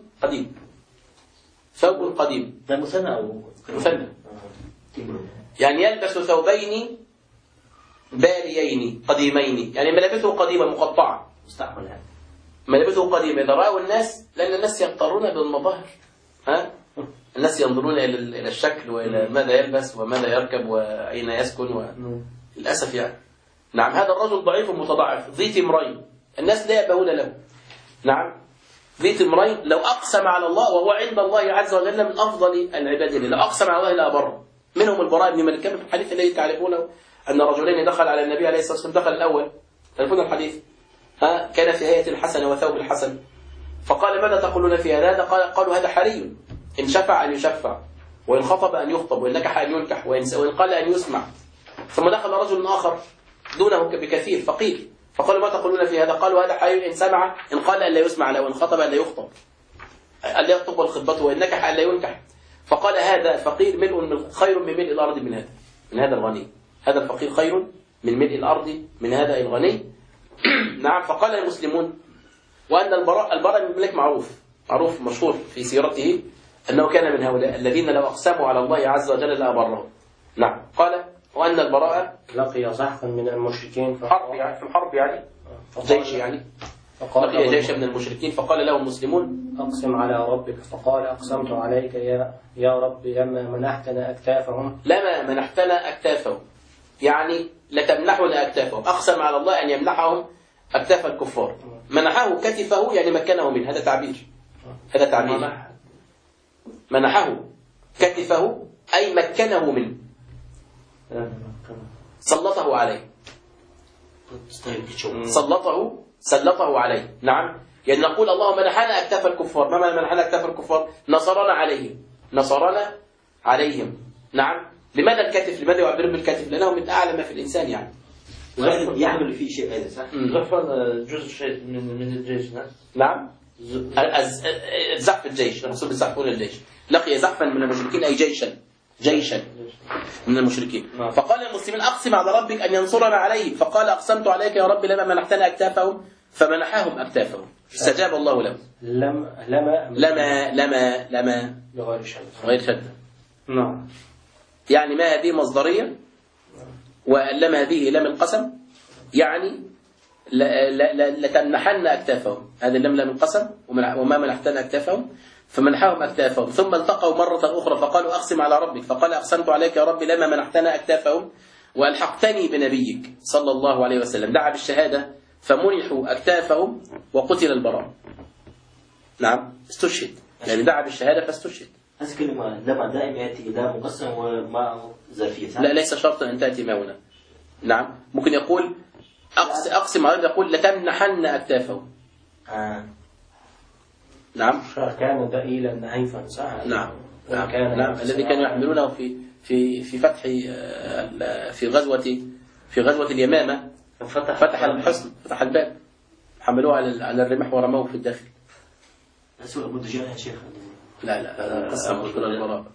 قديم ده مثنى أو مثنى، يعني يلبس ثوبين باليين قديمين، يعني ملابسه قديمة مقطعة مستعمل، يعني ملابسه قديمة. إذا رأوا الناس، لأن الناس يغترون بالمظاهر، ها؟ الناس ينظرون إلى الشكل وإلى ماذا يلبس وماذا يركب وأين يسكن للأسف يعني. نعم هذا الرجل ضعيف متضاعف ذي تمرين، الناس لا يبهون له. نعم ذي تمرين لو أقسم على الله، وهو عند الله عز وجل من أفضل العباد، لو أقسم على الله لا أبر. منهم البراء بن مالك، كما في الحديث الذي تعرفونه أن رجلين دخل على النبي عليه الصلاة والسلام، دخل الأول تعرفون الحديث، كان في هيئة الحسن وثوب الحسن، فقال ماذا تقولون في هذا؟ قالوا هذا حري، إن شفع أن يشفع، وإن خطب أن يخطب، وإن نكح أن ينكح، وإن قال أن يسمع. ثم دخل رجل آخر دونه بكثير فقير، فقالوا ما تقولون في هذا؟ قالوا هذا حري، إن سمع، إن قال أن لا يسمع له، وإن خطب أن لا يخطب، أن لا يخطب والخطبة، وإن نكح أن لا ينكح. فقال هذا الفقير خير من ملء الأرض من هذا الغني، هذا الفقير خير من ملء الأرض من هذا الغني. نعم. فقال المسلمون، وأن البراء بن مالك معروف مشهور في سيرته أنه كان من هؤلاء الذين لو أقسموا على الله عز وجل لأبرهم. نعم. قال وأن البراء لقي زحفا من المشركين في الحرب يعني جيش يعني لقي جيش من المشركين فقال له المسلمون أقسم على ربك، فقال أقسمت عليك يا رب لما منحتنا أكتافهم. لما منحتنا أكتافهم يعني لتمنحنا أكتافهم. أقسم على الله أن يمنحهم أكتاف الكفار. منحه كتفه يعني مكنه منه، هذا تعبير. منحه كتفه أي مكنه منه، سلطه عليه. سلطه عليه. نعم، يعني نقول اللهم منحنا أكتاف الكفار. ما معنى منحنا أكتاف الكفار؟ نصرنا عليهم. نعم. لماذا الكتف؟ لماذا يعبر بالكتف؟ لأنه من أعلى ما في الإنسان يعني. يعمل فيه شيء هذا صح؟ غفل جزء شيء من الجيش. نعم. زحف الجيش، الرسول يزحفون الجيش. لقي زحفا من المشركين أي جيشا من المشركين. فقال المسلمين أقسم على ربك أن ينصرنا عليه. فقال أقسمت عليك يا رب لما منحتنا أكتافهم فمنحهم أكتافهم. استجاب الله له. لما غير شدة. نعم. يعني ما هذه مصدرية، ولما هذه لام القسم، يعني لتمنحن أكتافهم. هذا اللام لام القسم، وما منحتنا أكتافهم فمنحهم أكتافهم. ثم التقوا مرة أخرى فقالوا أقسم على ربك. فقال أقسمت عليك يا رب لما منحتنا أكتافهم وألحقتني بنبيك صلى الله عليه وسلم. دعا بالشهادة فمنحوا أكتافهم وقتل البراء. نعم، استشهد، يعني دعا بالشهادة فاستشهد. هذه كلمة لما دائما يأتي لا مقسم وما ظرفية. لا، ليس شرطا أن تأتي ما هنا. نعم، ممكن يقول أقسم على ربك، يقول لتمنحن أكتافهم. نعم. كان ضئيلا نحيفا صح. نعم. الذي كانوا يحملونه في فتح في غزوة اليمامة، فتح الحصن، فتح الباب، حملوه على الرمح ورموه في الداخل. سورة أبو دجان يا شيخ. لا قصة مشهورة البراء.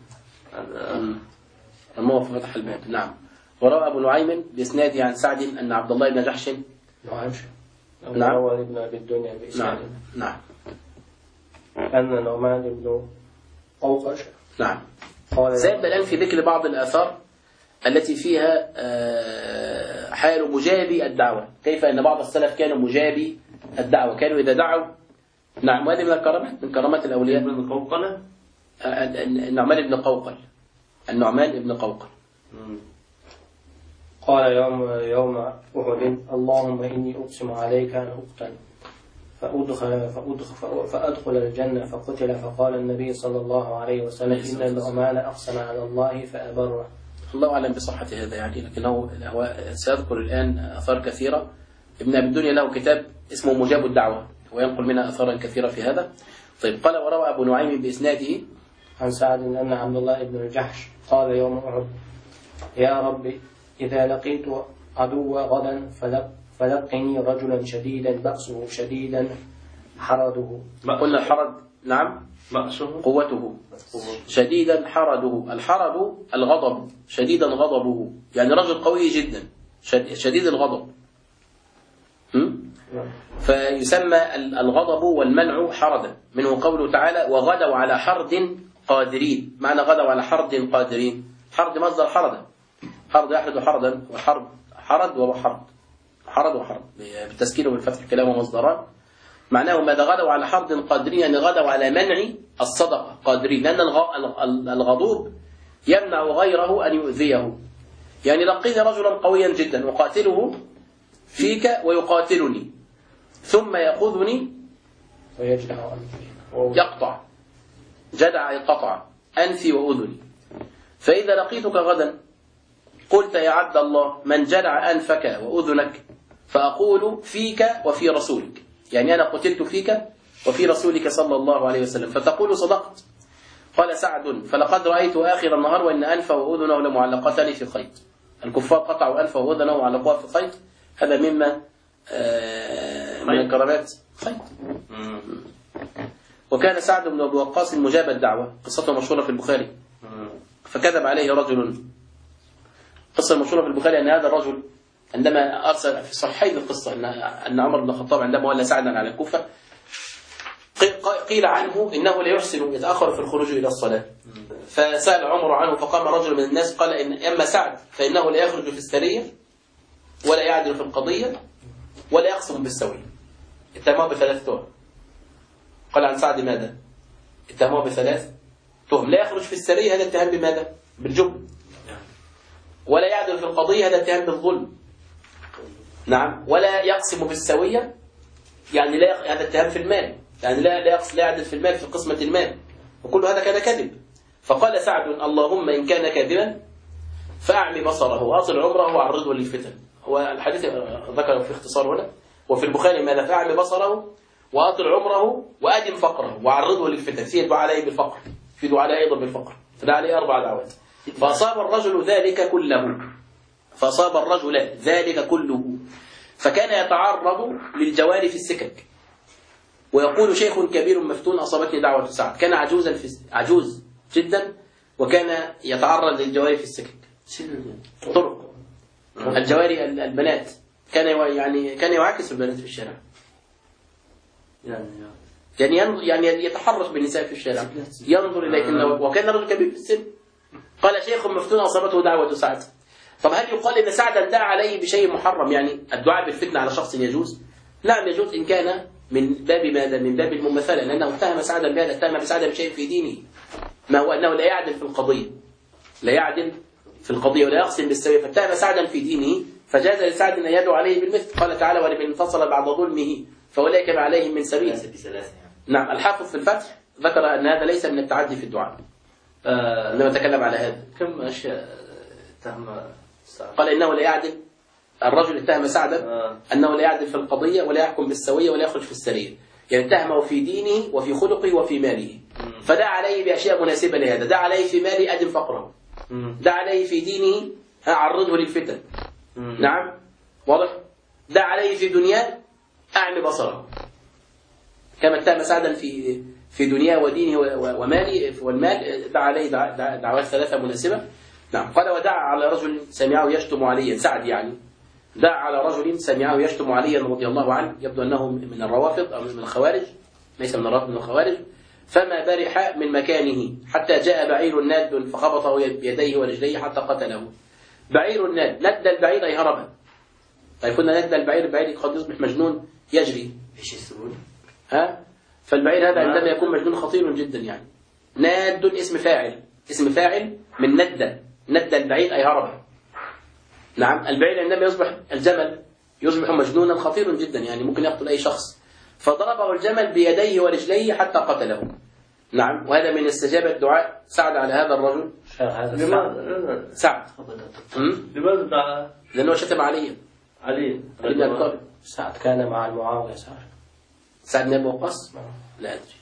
رموه في فتح الباب. نعم. وروى أبو نعيم بإسناده عن سعد أن عبد الله بن جحش نعم ابن أبي الدنيا بإسناده نعم أن نعمان بن قوقش نعم. سيبدأ الآن في ذكر بعض الآثار التي فيها حال مجابي الدعوة، كيف أن بعض السلف كانوا مجابي الدعوة، كانوا إذا دعوا. نعم، وهذه من الكرامات، من كرامات الأولياء. النعمان بن قوقل قال يوم أحد اللهم إني أقسم عليك أن أقتل فأدخل الجنة فقتل. فقال النبي صلى الله عليه وسلم إن النعمان أقسم على الله فأبره. الله أعلم بصحة هذا يعني، لكن هو سيذكر الآن آثار كثيرة. ابن أبي الدنيا له كتاب اسمه مجاب الدعوة وينقل منها آثارا كثيرة في هذا. طيب، قال وروى أبو نعيم بإسناده عن سعد أن عبد الله بن الجحش قال يوم أحد يا ربي إذا لقيت عدو غدا فلقني رجلا شديدا بأسه شديدا حرده. قلنا الحرد نعم بأسه قوته شديدا حرده. الحرد الغضب، شديدا غضبه، يعني رجل قوي جدا شديد الغضب. فيسمى الغضب والمنع حردا، منه قوله تعالى وغدوا على حرد قادرين. معنى غدوا على حرد قادرين، حرد مصدر حردا، حرد يحرد حردا، وحرد حرد وحرد، حرد وحرد بالتسكين وبالفتح، كلاهما مصدران. معناه ماذا غدوا على حرد قادرين، يعني غدوا على منع الصدقة قادرين، لأن الغضوب يمنع غيره أن يؤذيه. يعني لقيني رجلا قويا جدا وقاتله فيك ويقاتلني ثم يأخذني يقطع، جدع يقطع أنفي وأذني. فإذا لقيتك غدا قلت يا عبد الله من جدع أنفك وأذنك، فأقول فيك وفي رسولك، يعني أنا قتلت فيك وفي رسولك صلى الله عليه وسلم، فتقول صدقت. قال سعد فلقد رأيت آخر النهار وإن أنفه وأذنه لمعلقتان في خيط. الكفار قطعوا أنفه وأذنه وعلقوها في خيط، هذا مما من الكرامات خيط. وكان سعد بن أبي وقاص مجاب الدعوة، قصته مشهورة في البخاري. فكذب عليه رجل، قصة مشهورة في البخاري أن هذا الرجل عندما أرسل في صحيح القصة أن عمر بن الخطاب عندما ولى سعدا على الكوفة قيل عنه إنه لا يحسن يتأخر في الخروج إلى الصلاة. فسأل عمر عنه فقام رجل من الناس قال إن أما سعد فإنه لا يخرج في السرية ولا يعدل في القضية ولا يقسم بالسوية. اتهموه بثلاث تهم. قال عن سعد ماذا؟ اتهموه بثلاث تهم. لا يخرج في السرية، هذا اتهام بماذا؟ بالجبن. ولا يعدل في القضية، هذا اتهام بالظلم. نعم. ولا يقسم بالسوية، يعني هذا اتهام في المال، يعني لا يعدل في المال في قسمة المال، وكل هذا كان كذب. فقال سعد اللهم إن كان كاذبا فأعمي بصره وأطل عمره وعرضه للفتن. هو الحديث ذكره في اختصار هنا، وفي البخاري ماذا؟ فأعمي بصره وأطل عمره وأدم فقره وعرضه للفتن. في دعاء عليه بالفقر، في دعاء أيضا بالفقر، فدعا عليه 4 دعوات. فأصاب الرجل ذلك كله، فكان يتعرض للجواري في السكك ويقول شيخ كبير مفتون أصابتني دعوة سعد. كان عجوز جدا، وكان يتعرض للجواري في السكك. طرق الجواري البنات، كان يعاكس البنات في الشارع، يعني يتحرش بالنساء في الشارع، ينظر إليهن، وكان رجل كبير في السن. قال شيخ مفتون أصابته دعوة سعد. طب هل يقال إن سعدا دعا عليه بشيء محرم، يعني الدعاء بالفتنة على شخص يجوز؟ نعم يجوز إن كان من باب ماذا؟ من باب المماثلة، لأنه اتهم سعدا بهذا، اتهم بسعدا بشيء في دينه، ما هو أنه لا يعدل في القضية ولا يقسم بالسوية، فاتهم سعدا في دينه، فجاز لسعد أن يدعو عليه بالمثل. قال تعالى ولمن انفصل بعد ظلمه فأولئك ما عليهم من سبيل. نعم. الحافظ في الفتح ذكر أن هذا ليس من التعدي في الدعاء، إنما تكلم على هذا. كم أشياء اتهم سعد؟ قال إنه لا يعدل، الرجل اتهم سعدا أنه لا يعدل في القضية ولا يحكم بالسوية ولا يخرج في السرية، يعني اتهمه في دينه وفي خلقه وفي ماله، فدعا عليه بأشياء مناسبة لهذا. دعا عليه في ماله أدم فقره، دعا عليه في دينه أعرضه للفتن. نعم واضح. دعا عليه في دنياه أعمي بصره، كما اتهم سعدا في دنياه ودينه وماله والمال، دعا عليه دعوات 3 مناسبة. نعم. قال ودعا على رجل سمعه يشتم عليا، سعد يعني دعا على رجل سمعه يشتم عليا رضي الله عنه، يبدو أنه من الروافض أو من الخوارج، ليس من الروافض، من الخوارج. فما برح من مكانه حتى جاء بعير ناد فخبطه بيديه ورجليه حتى قتله. بعير ناد، ند البعير أي هربا. طيب كنا ند البعير قد يصبح مجنون يجري، ايش السبب؟ فالبعير هذا عندما يكون مجنون خطير جدا. يعني ناد اسم فاعل من ند البعير أي هربا. نعم. البعير عندما يصبح الجمل يصبح مجنونا خطير جدا، يعني ممكن يقتل أي شخص، فضربه الجمل بيديه ورجليه حتى قتله. نعم. وهذا من استجابة دعاء سعد على هذا الرجل. سعد لماذا دعا؟ لأنه شتم علي بن أبي طالب. سعد كان مع المعاوية. سعد بن أبي وقاص؟ لا أدري،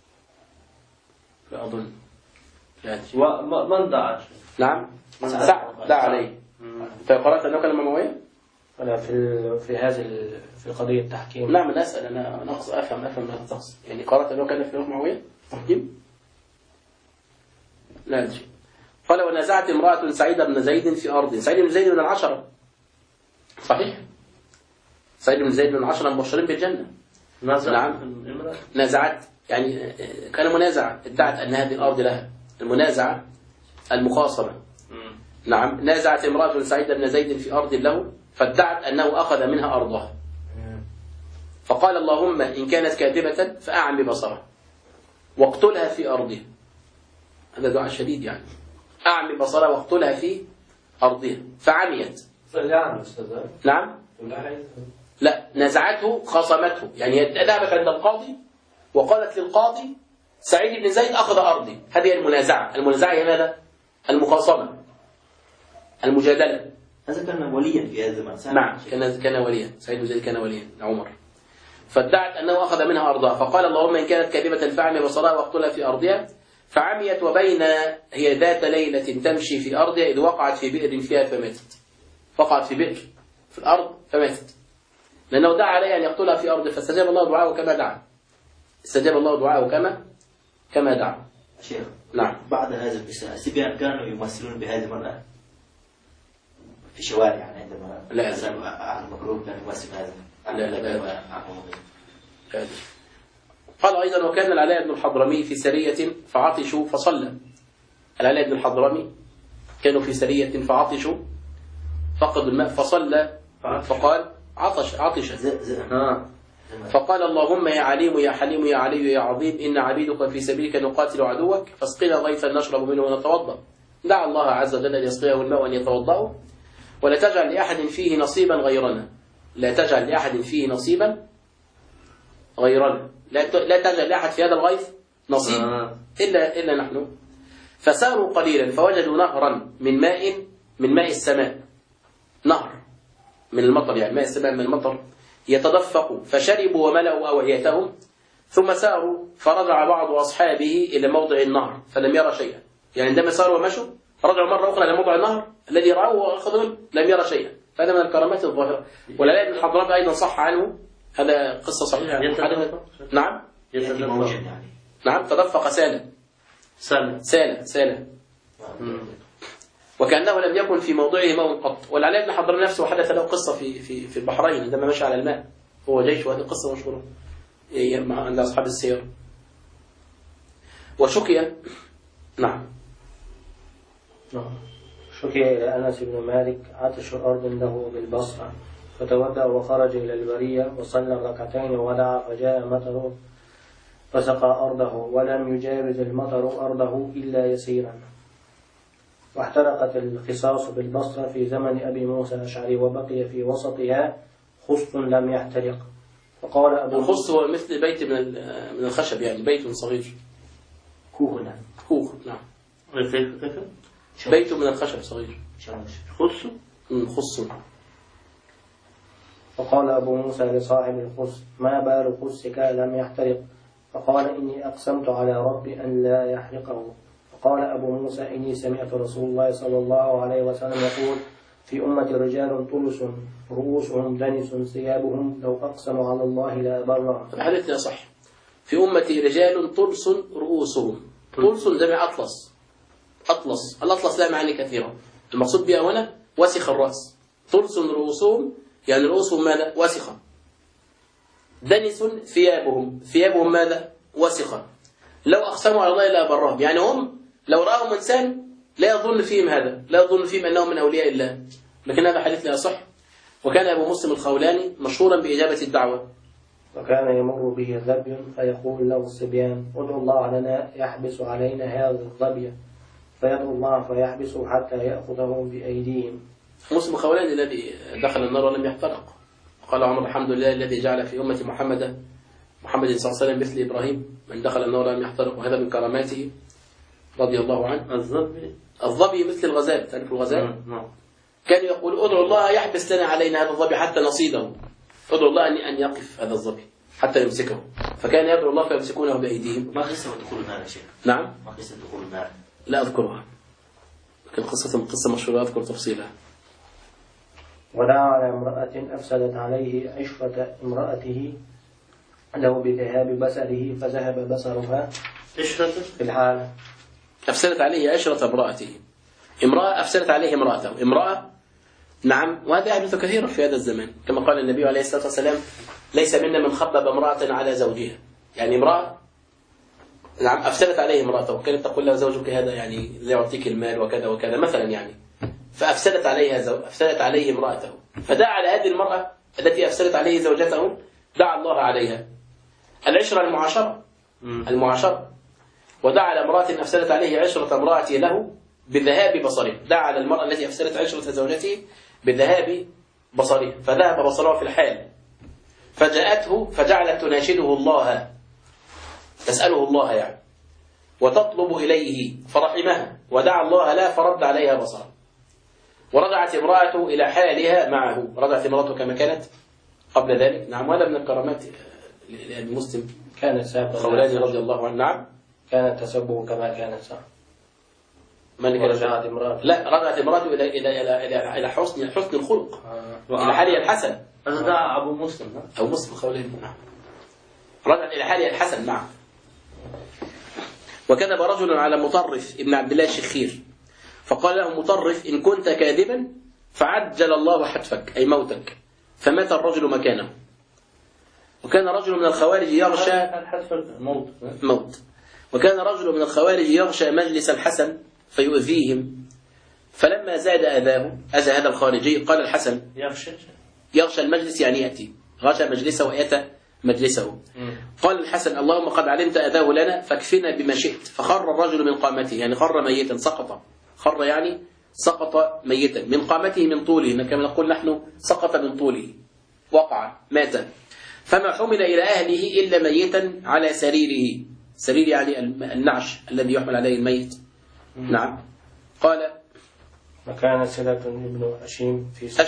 لا أظن، لا أدري. ومن دعا؟ نعم. سعد دعا عليه. أنت قرأت أنه كان معاوية؟ ولا في قضية التحكيم؟ نعم. أنا أسأل، أنا أفهم ما تقصد. يعني قرأت أنه كان في معاوية تحكيم؟ لا أدري. قال ونزعت امرأة سعيد بن زيد في أرض. سعيد بن زيد من 10 صحيح؟ سعيد بن زيد من 10 مبشرين بالجنة. نعم. نزعت يعني كان منازعة، ادعت أن هذه الأرض لها، المنازعة المخاصمة. نعم. نازعت امرأة سعيد بن زيد في أرض له فادعت أنه أخذ منها أرضها، فقال اللهم إن كانت كاذبة فأعمي بصرها واقتلها في أرضها. هذا دعاء شديد، يعني أعمي بصرها واقتلها في أرضها، فعميت. نعم. لا، نزعته خاصمته، يعني ذهبت عند القاضي وقالت للقاضي سعيد بن زيد أخذ أرضي. هذه المنازعة. المنازعة هي ماذا؟ المخاصمة، المجادلة. هذا كان وليا في هذا الزمان. نعم. كان وليا، سعيد بن زيد كان وليا عمر. فادعت أنه أخذ منها أرضها، فقال اللهم إن كانت كاذبة فأعمي بصرها واقتلها في أرضها، فعميت وبين هي ذات ليلة تمشي في أرضها إذ وقعت في بئر فيها فماتت. وقعت في بئر في الأرض فماتت، لأنه دعا عليها أن يقتلها في أرضه، فاستجاب الله دعاءه كما دعا. استجاب الله دعاءه كما دعا. شيخ. نعم. بعد هذا القصة السبيان كانوا يمثلون بهذه المرأة في الشوارع، يعني عندما لا المكروه كان يمثل هذا. لا. قال أيضا وكان العلاء بن الحضرمي في سرية فعطشوا فصلى. العلاء بن الحضرمي كانوا في سرية فعطشوا فقدوا الماء فصلى، فقال عطش فقال اللهم يا عليم يا حليم يا علي يا عظيم إن عبيدك في سبيلك نقاتل عدوك فاسقنا غيثا نشرب منه ونتوضأ. دعا الله عز وجل أن يسقيه الماء وأن يتوضأه. ولا تجعل لأحد فيه نصيبا غيرنا، لا تجعل لأحد فيه نصيبا غيرنا، لا تجعل لأحد في هذا الغيث نصيب إلا نحن. فساروا قليلا فوجدوا نهرا من ماء السماء، نهر من المطر، يعني ماء السماء من المطر، يتدفقوا فشربوا وملأوا أوعيتهم. ثم ساروا فرجع بعض أصحابه إلى موضع النهر فلم يرى شيئا، يعني عندما ساروا ومشوا رجعوا مرة أخرى إلى موضع النهر الذي رأوه وأخذوا لم يرى شيئا. فهذا من الكرامات الظاهرة. والعلاء بن حضرمي أيضا صح عنه، هذا قصة صحيحة. نعم نعم تدفق سالا وكأنه لم يكن في موضعه ماء قط. والعلاء بن حضرمي نفسه حدث له قصة في البحرين عندما مشى على الماء هو جيش، وهذه قصة مشهورة عند أصحاب السير. وشكي شكي إلى أنس بن مالك عطش أرض له بالبصرة فتودع وخرج إلى البرية وصلى ركعتين ودعا فجاء مطر فسقى أرضه ولم يجاوز المطر أرضه إلا يسيرا. واحترقت القصاص بالبصرة في زمن أبي موسى الأشعري وبقي في وسطها خص لم يحترق. فقال أبو الخص هو مثل بيت من الخشب، يعني بيت صغير، كوخ نعم بيت من الخشب صغير خص. فقال أبو موسى لصاحب الخص ما بال خصك لم يحترق؟ فقال إني أقسمت على ربي أن لا يحرقه. فقال أبو موسى إني سمعت رسول الله صلى الله عليه وسلم يقول في أمة رجال طلس رؤوسهم دنس ثيابهم لو أقسموا على الله لا برا. الحديث لا صح. في أمة رجال طلس رؤوسهم، طلس جمع أطلس. الأطلس لا معاني كثيرة، المقصود بها هنا وسخ الرأس. طلس رؤوسهم يعني رؤوسهم ماذا؟ وسخة. دنس ثيابهم ماذا؟ وسخة. لو أقسموا على الله لا برهم، يعني هم لو رأوا إنسان لا يظن فيهم هذا، لا يظن فيهم أنهم من أولياء الله، لكن هذا حديث لا يصح. وكان أبو مسلم الخولاني مشهورا بإجابة الدعوة. وكان يمر به الظبي فيقول له الصبيان ادعوا الله لنا يحبس علينا هذا الظبي، فيدعو الله فيحبسه حتى يأخذهم بأيديهم. مسلم الخولاني الذي دخل النار ولم يحترق. قال عمر الحمد لله الذي جعل في أمة محمد صلى الله عليه وسلم مثل إبراهيم من دخل النار ولم يحترق، وهذا من كراماته رضي الله عنه. الظبي مثل الغزال، تعرف الغزال؟ كان يقول ادعوا الله يحبس لنا علينا هذا الظبي حتى نصيده، ادعوا الله أن يقف هذا الظبي حتى يمسكه. فكان يدعو الله فيمسكونه بأيديهم. ما قصة دخول النار يا شيخ؟ نعم؟ ما قصة دخول النار؟ لا أذكرها، لكن قصة مشهورة أذكر تفصيلها. ودعا على امرأة أفسدت عليه عشرة امرأته له بذهاب بصره فذهب بصرها في الحال. أفسدت عليه عشرة امرأته، امرأة أفسدت عليه امرأته، امرأة نعم. وهذا يحدث كثيرا في هذا الزمان، كما قال النبي عليه الصلاة والسلام ليس منا من خبب امرأة على زوجها، يعني امرأة نعم أفسدت عليه امرأته، كانت تقول له زوجك هذا يعني لا يعطيك المال وكذا وكذا مثلا، يعني فأفسدت عليه امرأته، فدعا على هذه المرأة التي أفسدت عليه زوجته، دعا الله عليها. العشرة المعاشرة. ودعا على امرأة أفسدت عليه عشرة امرأته له بذهاب بصره، دعا على المرأة التي أفسدت عشرة زوجته بذهاب بصره، فذهب بصره في الحال. فجاءته فجعلت تناشده الله، تسأله الله يعني، وتطلب إليه فرحمها، ودعا الله لها فرد عليها بصره. ورجعت امرأته إلى حالها معه، رجعت امرأته كما كانت قبل ذلك. نعم، وهذا من الكرامات لأبي مسلم كانت سابقا الخولاني رضي الله عنه. نعم، كانت تسبه كما كانت سابقا. رجعت امرأته، لا رجعت امرأته إلى حسن الخلق، إلى حالها الحسن. هذا أبو مسلم أو مسلم الخولاني. نعم، رجعت إلى حالها الحسن. نعم. وكذب رجل على مطرف ابن عبد الله الشخير، فقال له مطرف إن كنت كاذبا فعجل الله حتفك أي موتك، فمات الرجل مكانه. وكان رجل من الخوارج يغشى موت. وكان رجل من الخوارج يغشى مجلس الحسن فيؤذيهم، فلما زاد أذاه أذى هذا الخارجي قال الحسن يغشى المجلس يعني يأتي، غشى مجلسه وأتى مجلسه. قال الحسن: اللهم قد علمت أذاه لنا فاكفنا بما شئت. فخر الرجل من قامته، يعني خر ميتا، سقط. خر يعني سقط ميتا من قامته، من طوله، كما نقول نحن سقط من طوله، وقع، مات. فما حمل إلى أهله إلا ميتا على سريره. سرير يعني النعش الذي يحمل عليه الميت. نعم. قال: وكان سلة ابن أشيم في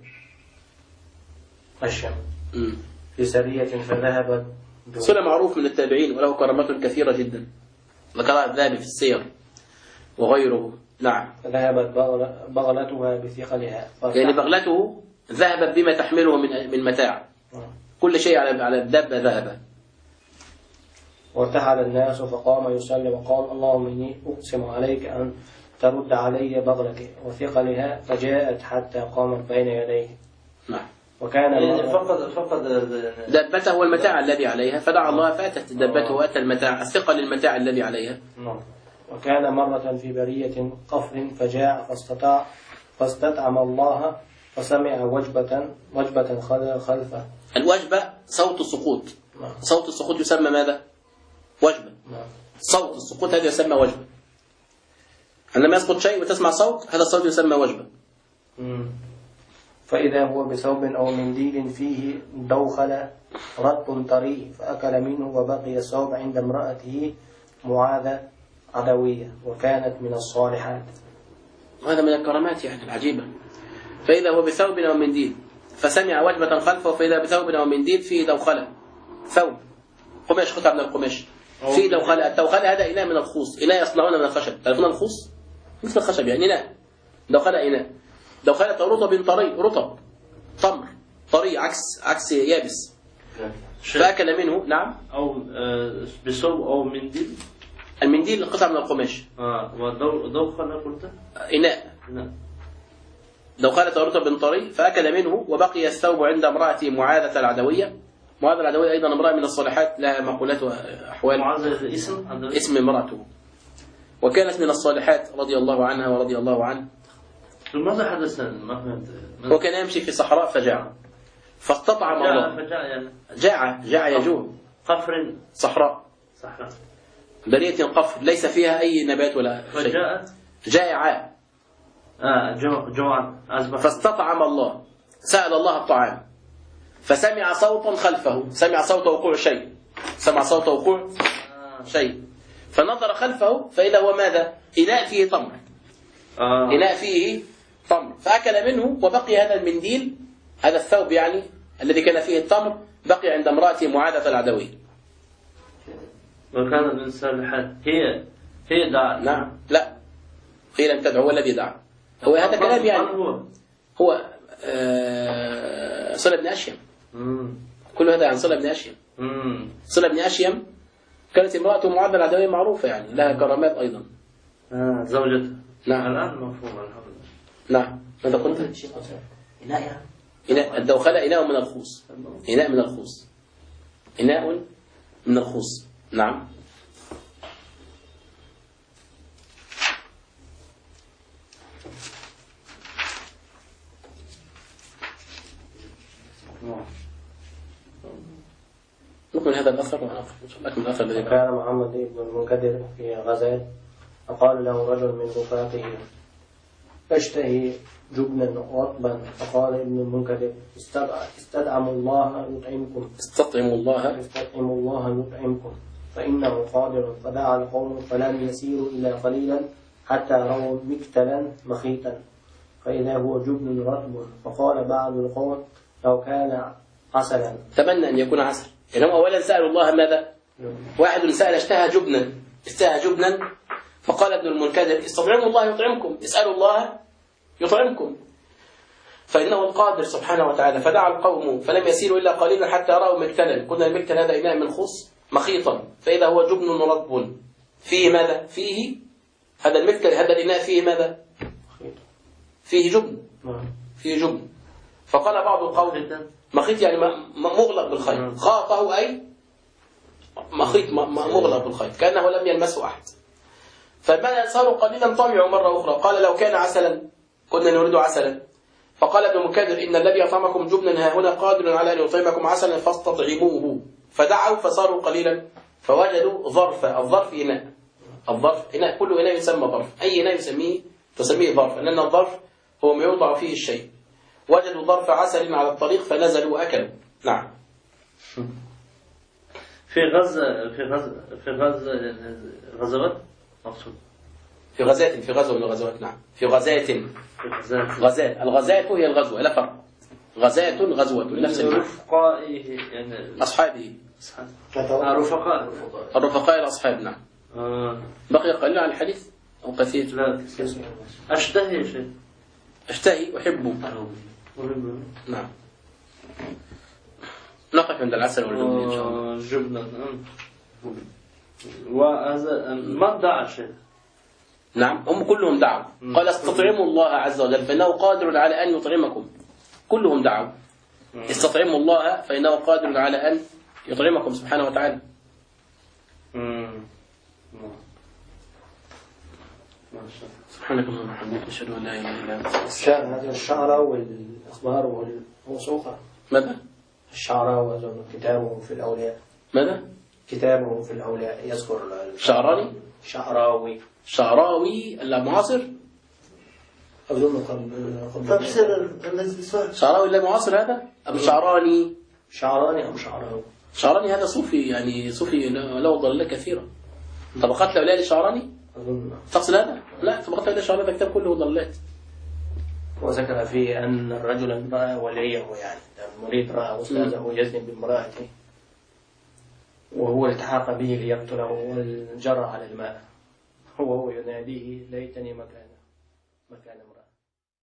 أشيم في سرية فذهبت. سلة معروف من التابعين وله كرامات كثيرة جدا، ذكرها الذهبي في السير وغيره. نعم. فذهبت بغلتها بثقلها، يعني بغلته ذهبت بما تحمله من متاع، كل شيء على الدابة ذهب. وارتحل الناس فقام يصلي وقال: اللهم إني أقسم عليك أن ترد علي بغلتي وثقلها، فجاءت حتى قامت بين يديه. نعم. وكان فقد دابته والمتاع الذي عليها، فدعا الله فاتت دابته وأتى المتاع، الثقل المتاع الذي عليها. وكان مرة في برية قفر فجاع فاستطعم الله فسمع وجبة خلفه. الوجبة صوت السقوط. صوت السقوط يسمى ماذا؟ وجبة. صوت السقوط هذا يسمى وجبة. عندما يسقط شيء وتسمع صوت، هذا الصوت يسمى وجبة. فإذا هو بثوب أو منديل فيه دوخل رطب طري، فأكل منه وبقي الثوب عند امرأته معاذة عدوية، وكانت من الصالحات. هذا من الكرامات يعني العجيبة. فإذا هو بثوب أو منديل، فسمع وجبة خلفه، فإذا بثوب أو منديل فيه دوخلة. ثوب قماش، قطعة من القماش فيه دوخلة. الدوخلة هذا إناء من الخوص، إناء يصنعون من الخشب. تعرفون الخوص؟ مثل الخشب يعني إناء. دوخلة إناء. دوخلة رطب طري، رطب تمر طري، عكس يابس. فأكل منه. نعم. أو بثوب أو منديل. المنديل قطعة من القماش. ودوخلة قلت؟ إناء. دوخلة رطب طري، فأكل منه وبقي الثوب عند امرأة معاذة العدوية. معاذة العدوية أيضا امرأة من الصالحات، لها مقولات وأحوال. معاذة اسم امرأته، وكانت من الصالحات رضي الله عنها ورضي الله عنه. ماذا حدث؟ وكان يمشي في صحراء فجاع، فاستطعم الله. جاع يجوع. قفر صحراء. برية قفر ليس فيها أي نبات ولا شيء. فجاءت جائعة. جوعا. فاستطعم الله، سأل الله الطعام، فسمع صوتا خلفه، سمع صوت وقوع شيء، سمع صوت وقوع شيء، فنظر خلفه فإذا هو ماذا؟ إناء فيه تمر. إناء فيه تمر، فأكل منه وبقي هذا المنديل، هذا الثوب يعني الذي كان فيه التمر، بقي عند امرأة معاذة العدوية. وكان من الصالحات. هي دعا. نعم. لا، هي لم تدعو، هو الذي دعا. هو هذا كلام يعني هو صلة بن أشيم. كل هذا عن صلة بن أشيم. صلة بن أشيم كانت امرأة معاذة العدوية معروفة يعني، لها كرامات أيضا. زوجته. نعم. الآن مفهوم الحمد لله. نعم. ماذا قلت؟ إناء. الدوخلة إناء من الخوص. إناء من الخوص. إناء من الخوص. نعم. نكمل هذا الأثر ونكمل الأثر الذي كان محمد بن المنكدر في غزال، فقال له رجل من رفاقه: اشتهي جبنا رطبا. فقال ابن المنكدر: استطعموا الله يطعمكم. استطعموا الله يطعمكم فإنه قادر. فدعا القوم فلم يسيروا إلا قليلا حتى رأوا مكتلا مخيتا، فإذا هو جبن رطب. فقال بعض القوم: لو كان عسلا. تمنى أن يكون عسل. يعني هم أولا سألوا الله ماذا؟ واحد سأل اشتهى جبنا، فقال ابن المنكدر: استطعموا الله يطعمكم، اسألوا الله يطعمكم فإنه القادر سبحانه وتعالى. فدعا القوم فلم يسيروا إلا قليلا حتى رأوا مكتلا. قلنا المكتل هذا إناء من خص مخيطا، فإذا هو جبن رطب فيه ماذا؟ فيه هذا المكتل، هذا الإناء فيه ماذا؟ فيه جبن. فقال بعض القوم: مخيط يعني مغلق بالخيط. خاطه أي مخيط مغلق بالخيط، كأنه لم يلمسه أحد. فما صاروا قليلا طمعوا مرة أخرى، قال: لو كان عسلا كنا نريد عسلا. فقال ابن مكدر إن الذي أطعمكم جبنا ها هنا قادر على أن يطعمكم عسلا فاستطعموه. فدعوا فصاروا قليلا فوجدوا ظرف. الظرف إناء. الظرف إناء، كل إناء يسمى ظرف، أي إناء تسميه ظرف، لأن الظرف هو ما يوضع فيه الشيء. وجدوا ظرف عسل على الطريق فنزلوا وأكلوا. نعم. في غزوات مقصود في غزوة من الغزوات. نعم، في غزاة. الغزاة هي الغزوة، لا فرق. غزاة غزوة نفس المعنى. رفقائه يعني أصحابه. الرفقاء الأصحاب. نعم. بقي قليل على الحديث أو كثير؟ لا، أشتهي شيء. أشتهي أحب. نعم. نقف عند العسل والجبن إن شاء الله. جبنة. وهذا ما ادعى شيء. نعم، هم كلهم دعوا. قال استطعموا الله عز وجل فإنه قادر على أن يطعمكم. كلهم دعوا. استطعموا الله فإنه قادر على أن يطعمكم سبحانه وتعالى. سبحانك اللهم وبحمدك نشهد أن لا إله إلا أنت. هذا الشعراء والأخبار والموسوقة. ماذا؟ الشعراء وأظن كتابه في الأولياء. ماذا؟ كتابه في الأولياء يذكر شعراني؟ شعراوي المعاصر؟ أظن تفسير شعراوي المعاصر هذا؟ أم شعراني؟ شعراني أم شعراوي؟ شعراني هذا صوفي، يعني صوفي له ضلالة كثيرة. طبقات الأولياء للشعراني؟ أظن. تقصد هذا؟ لا، طبقات الأولياء للشعراني هذا كتاب كله ضلالات. وذكر فيه أن الرجل رأى وليه، يعني المريد رأى أستاذه يزني بامرأته وهو التحق به ليقتله وجرى على الماء وهو يناديه ليتني مكان امرأة.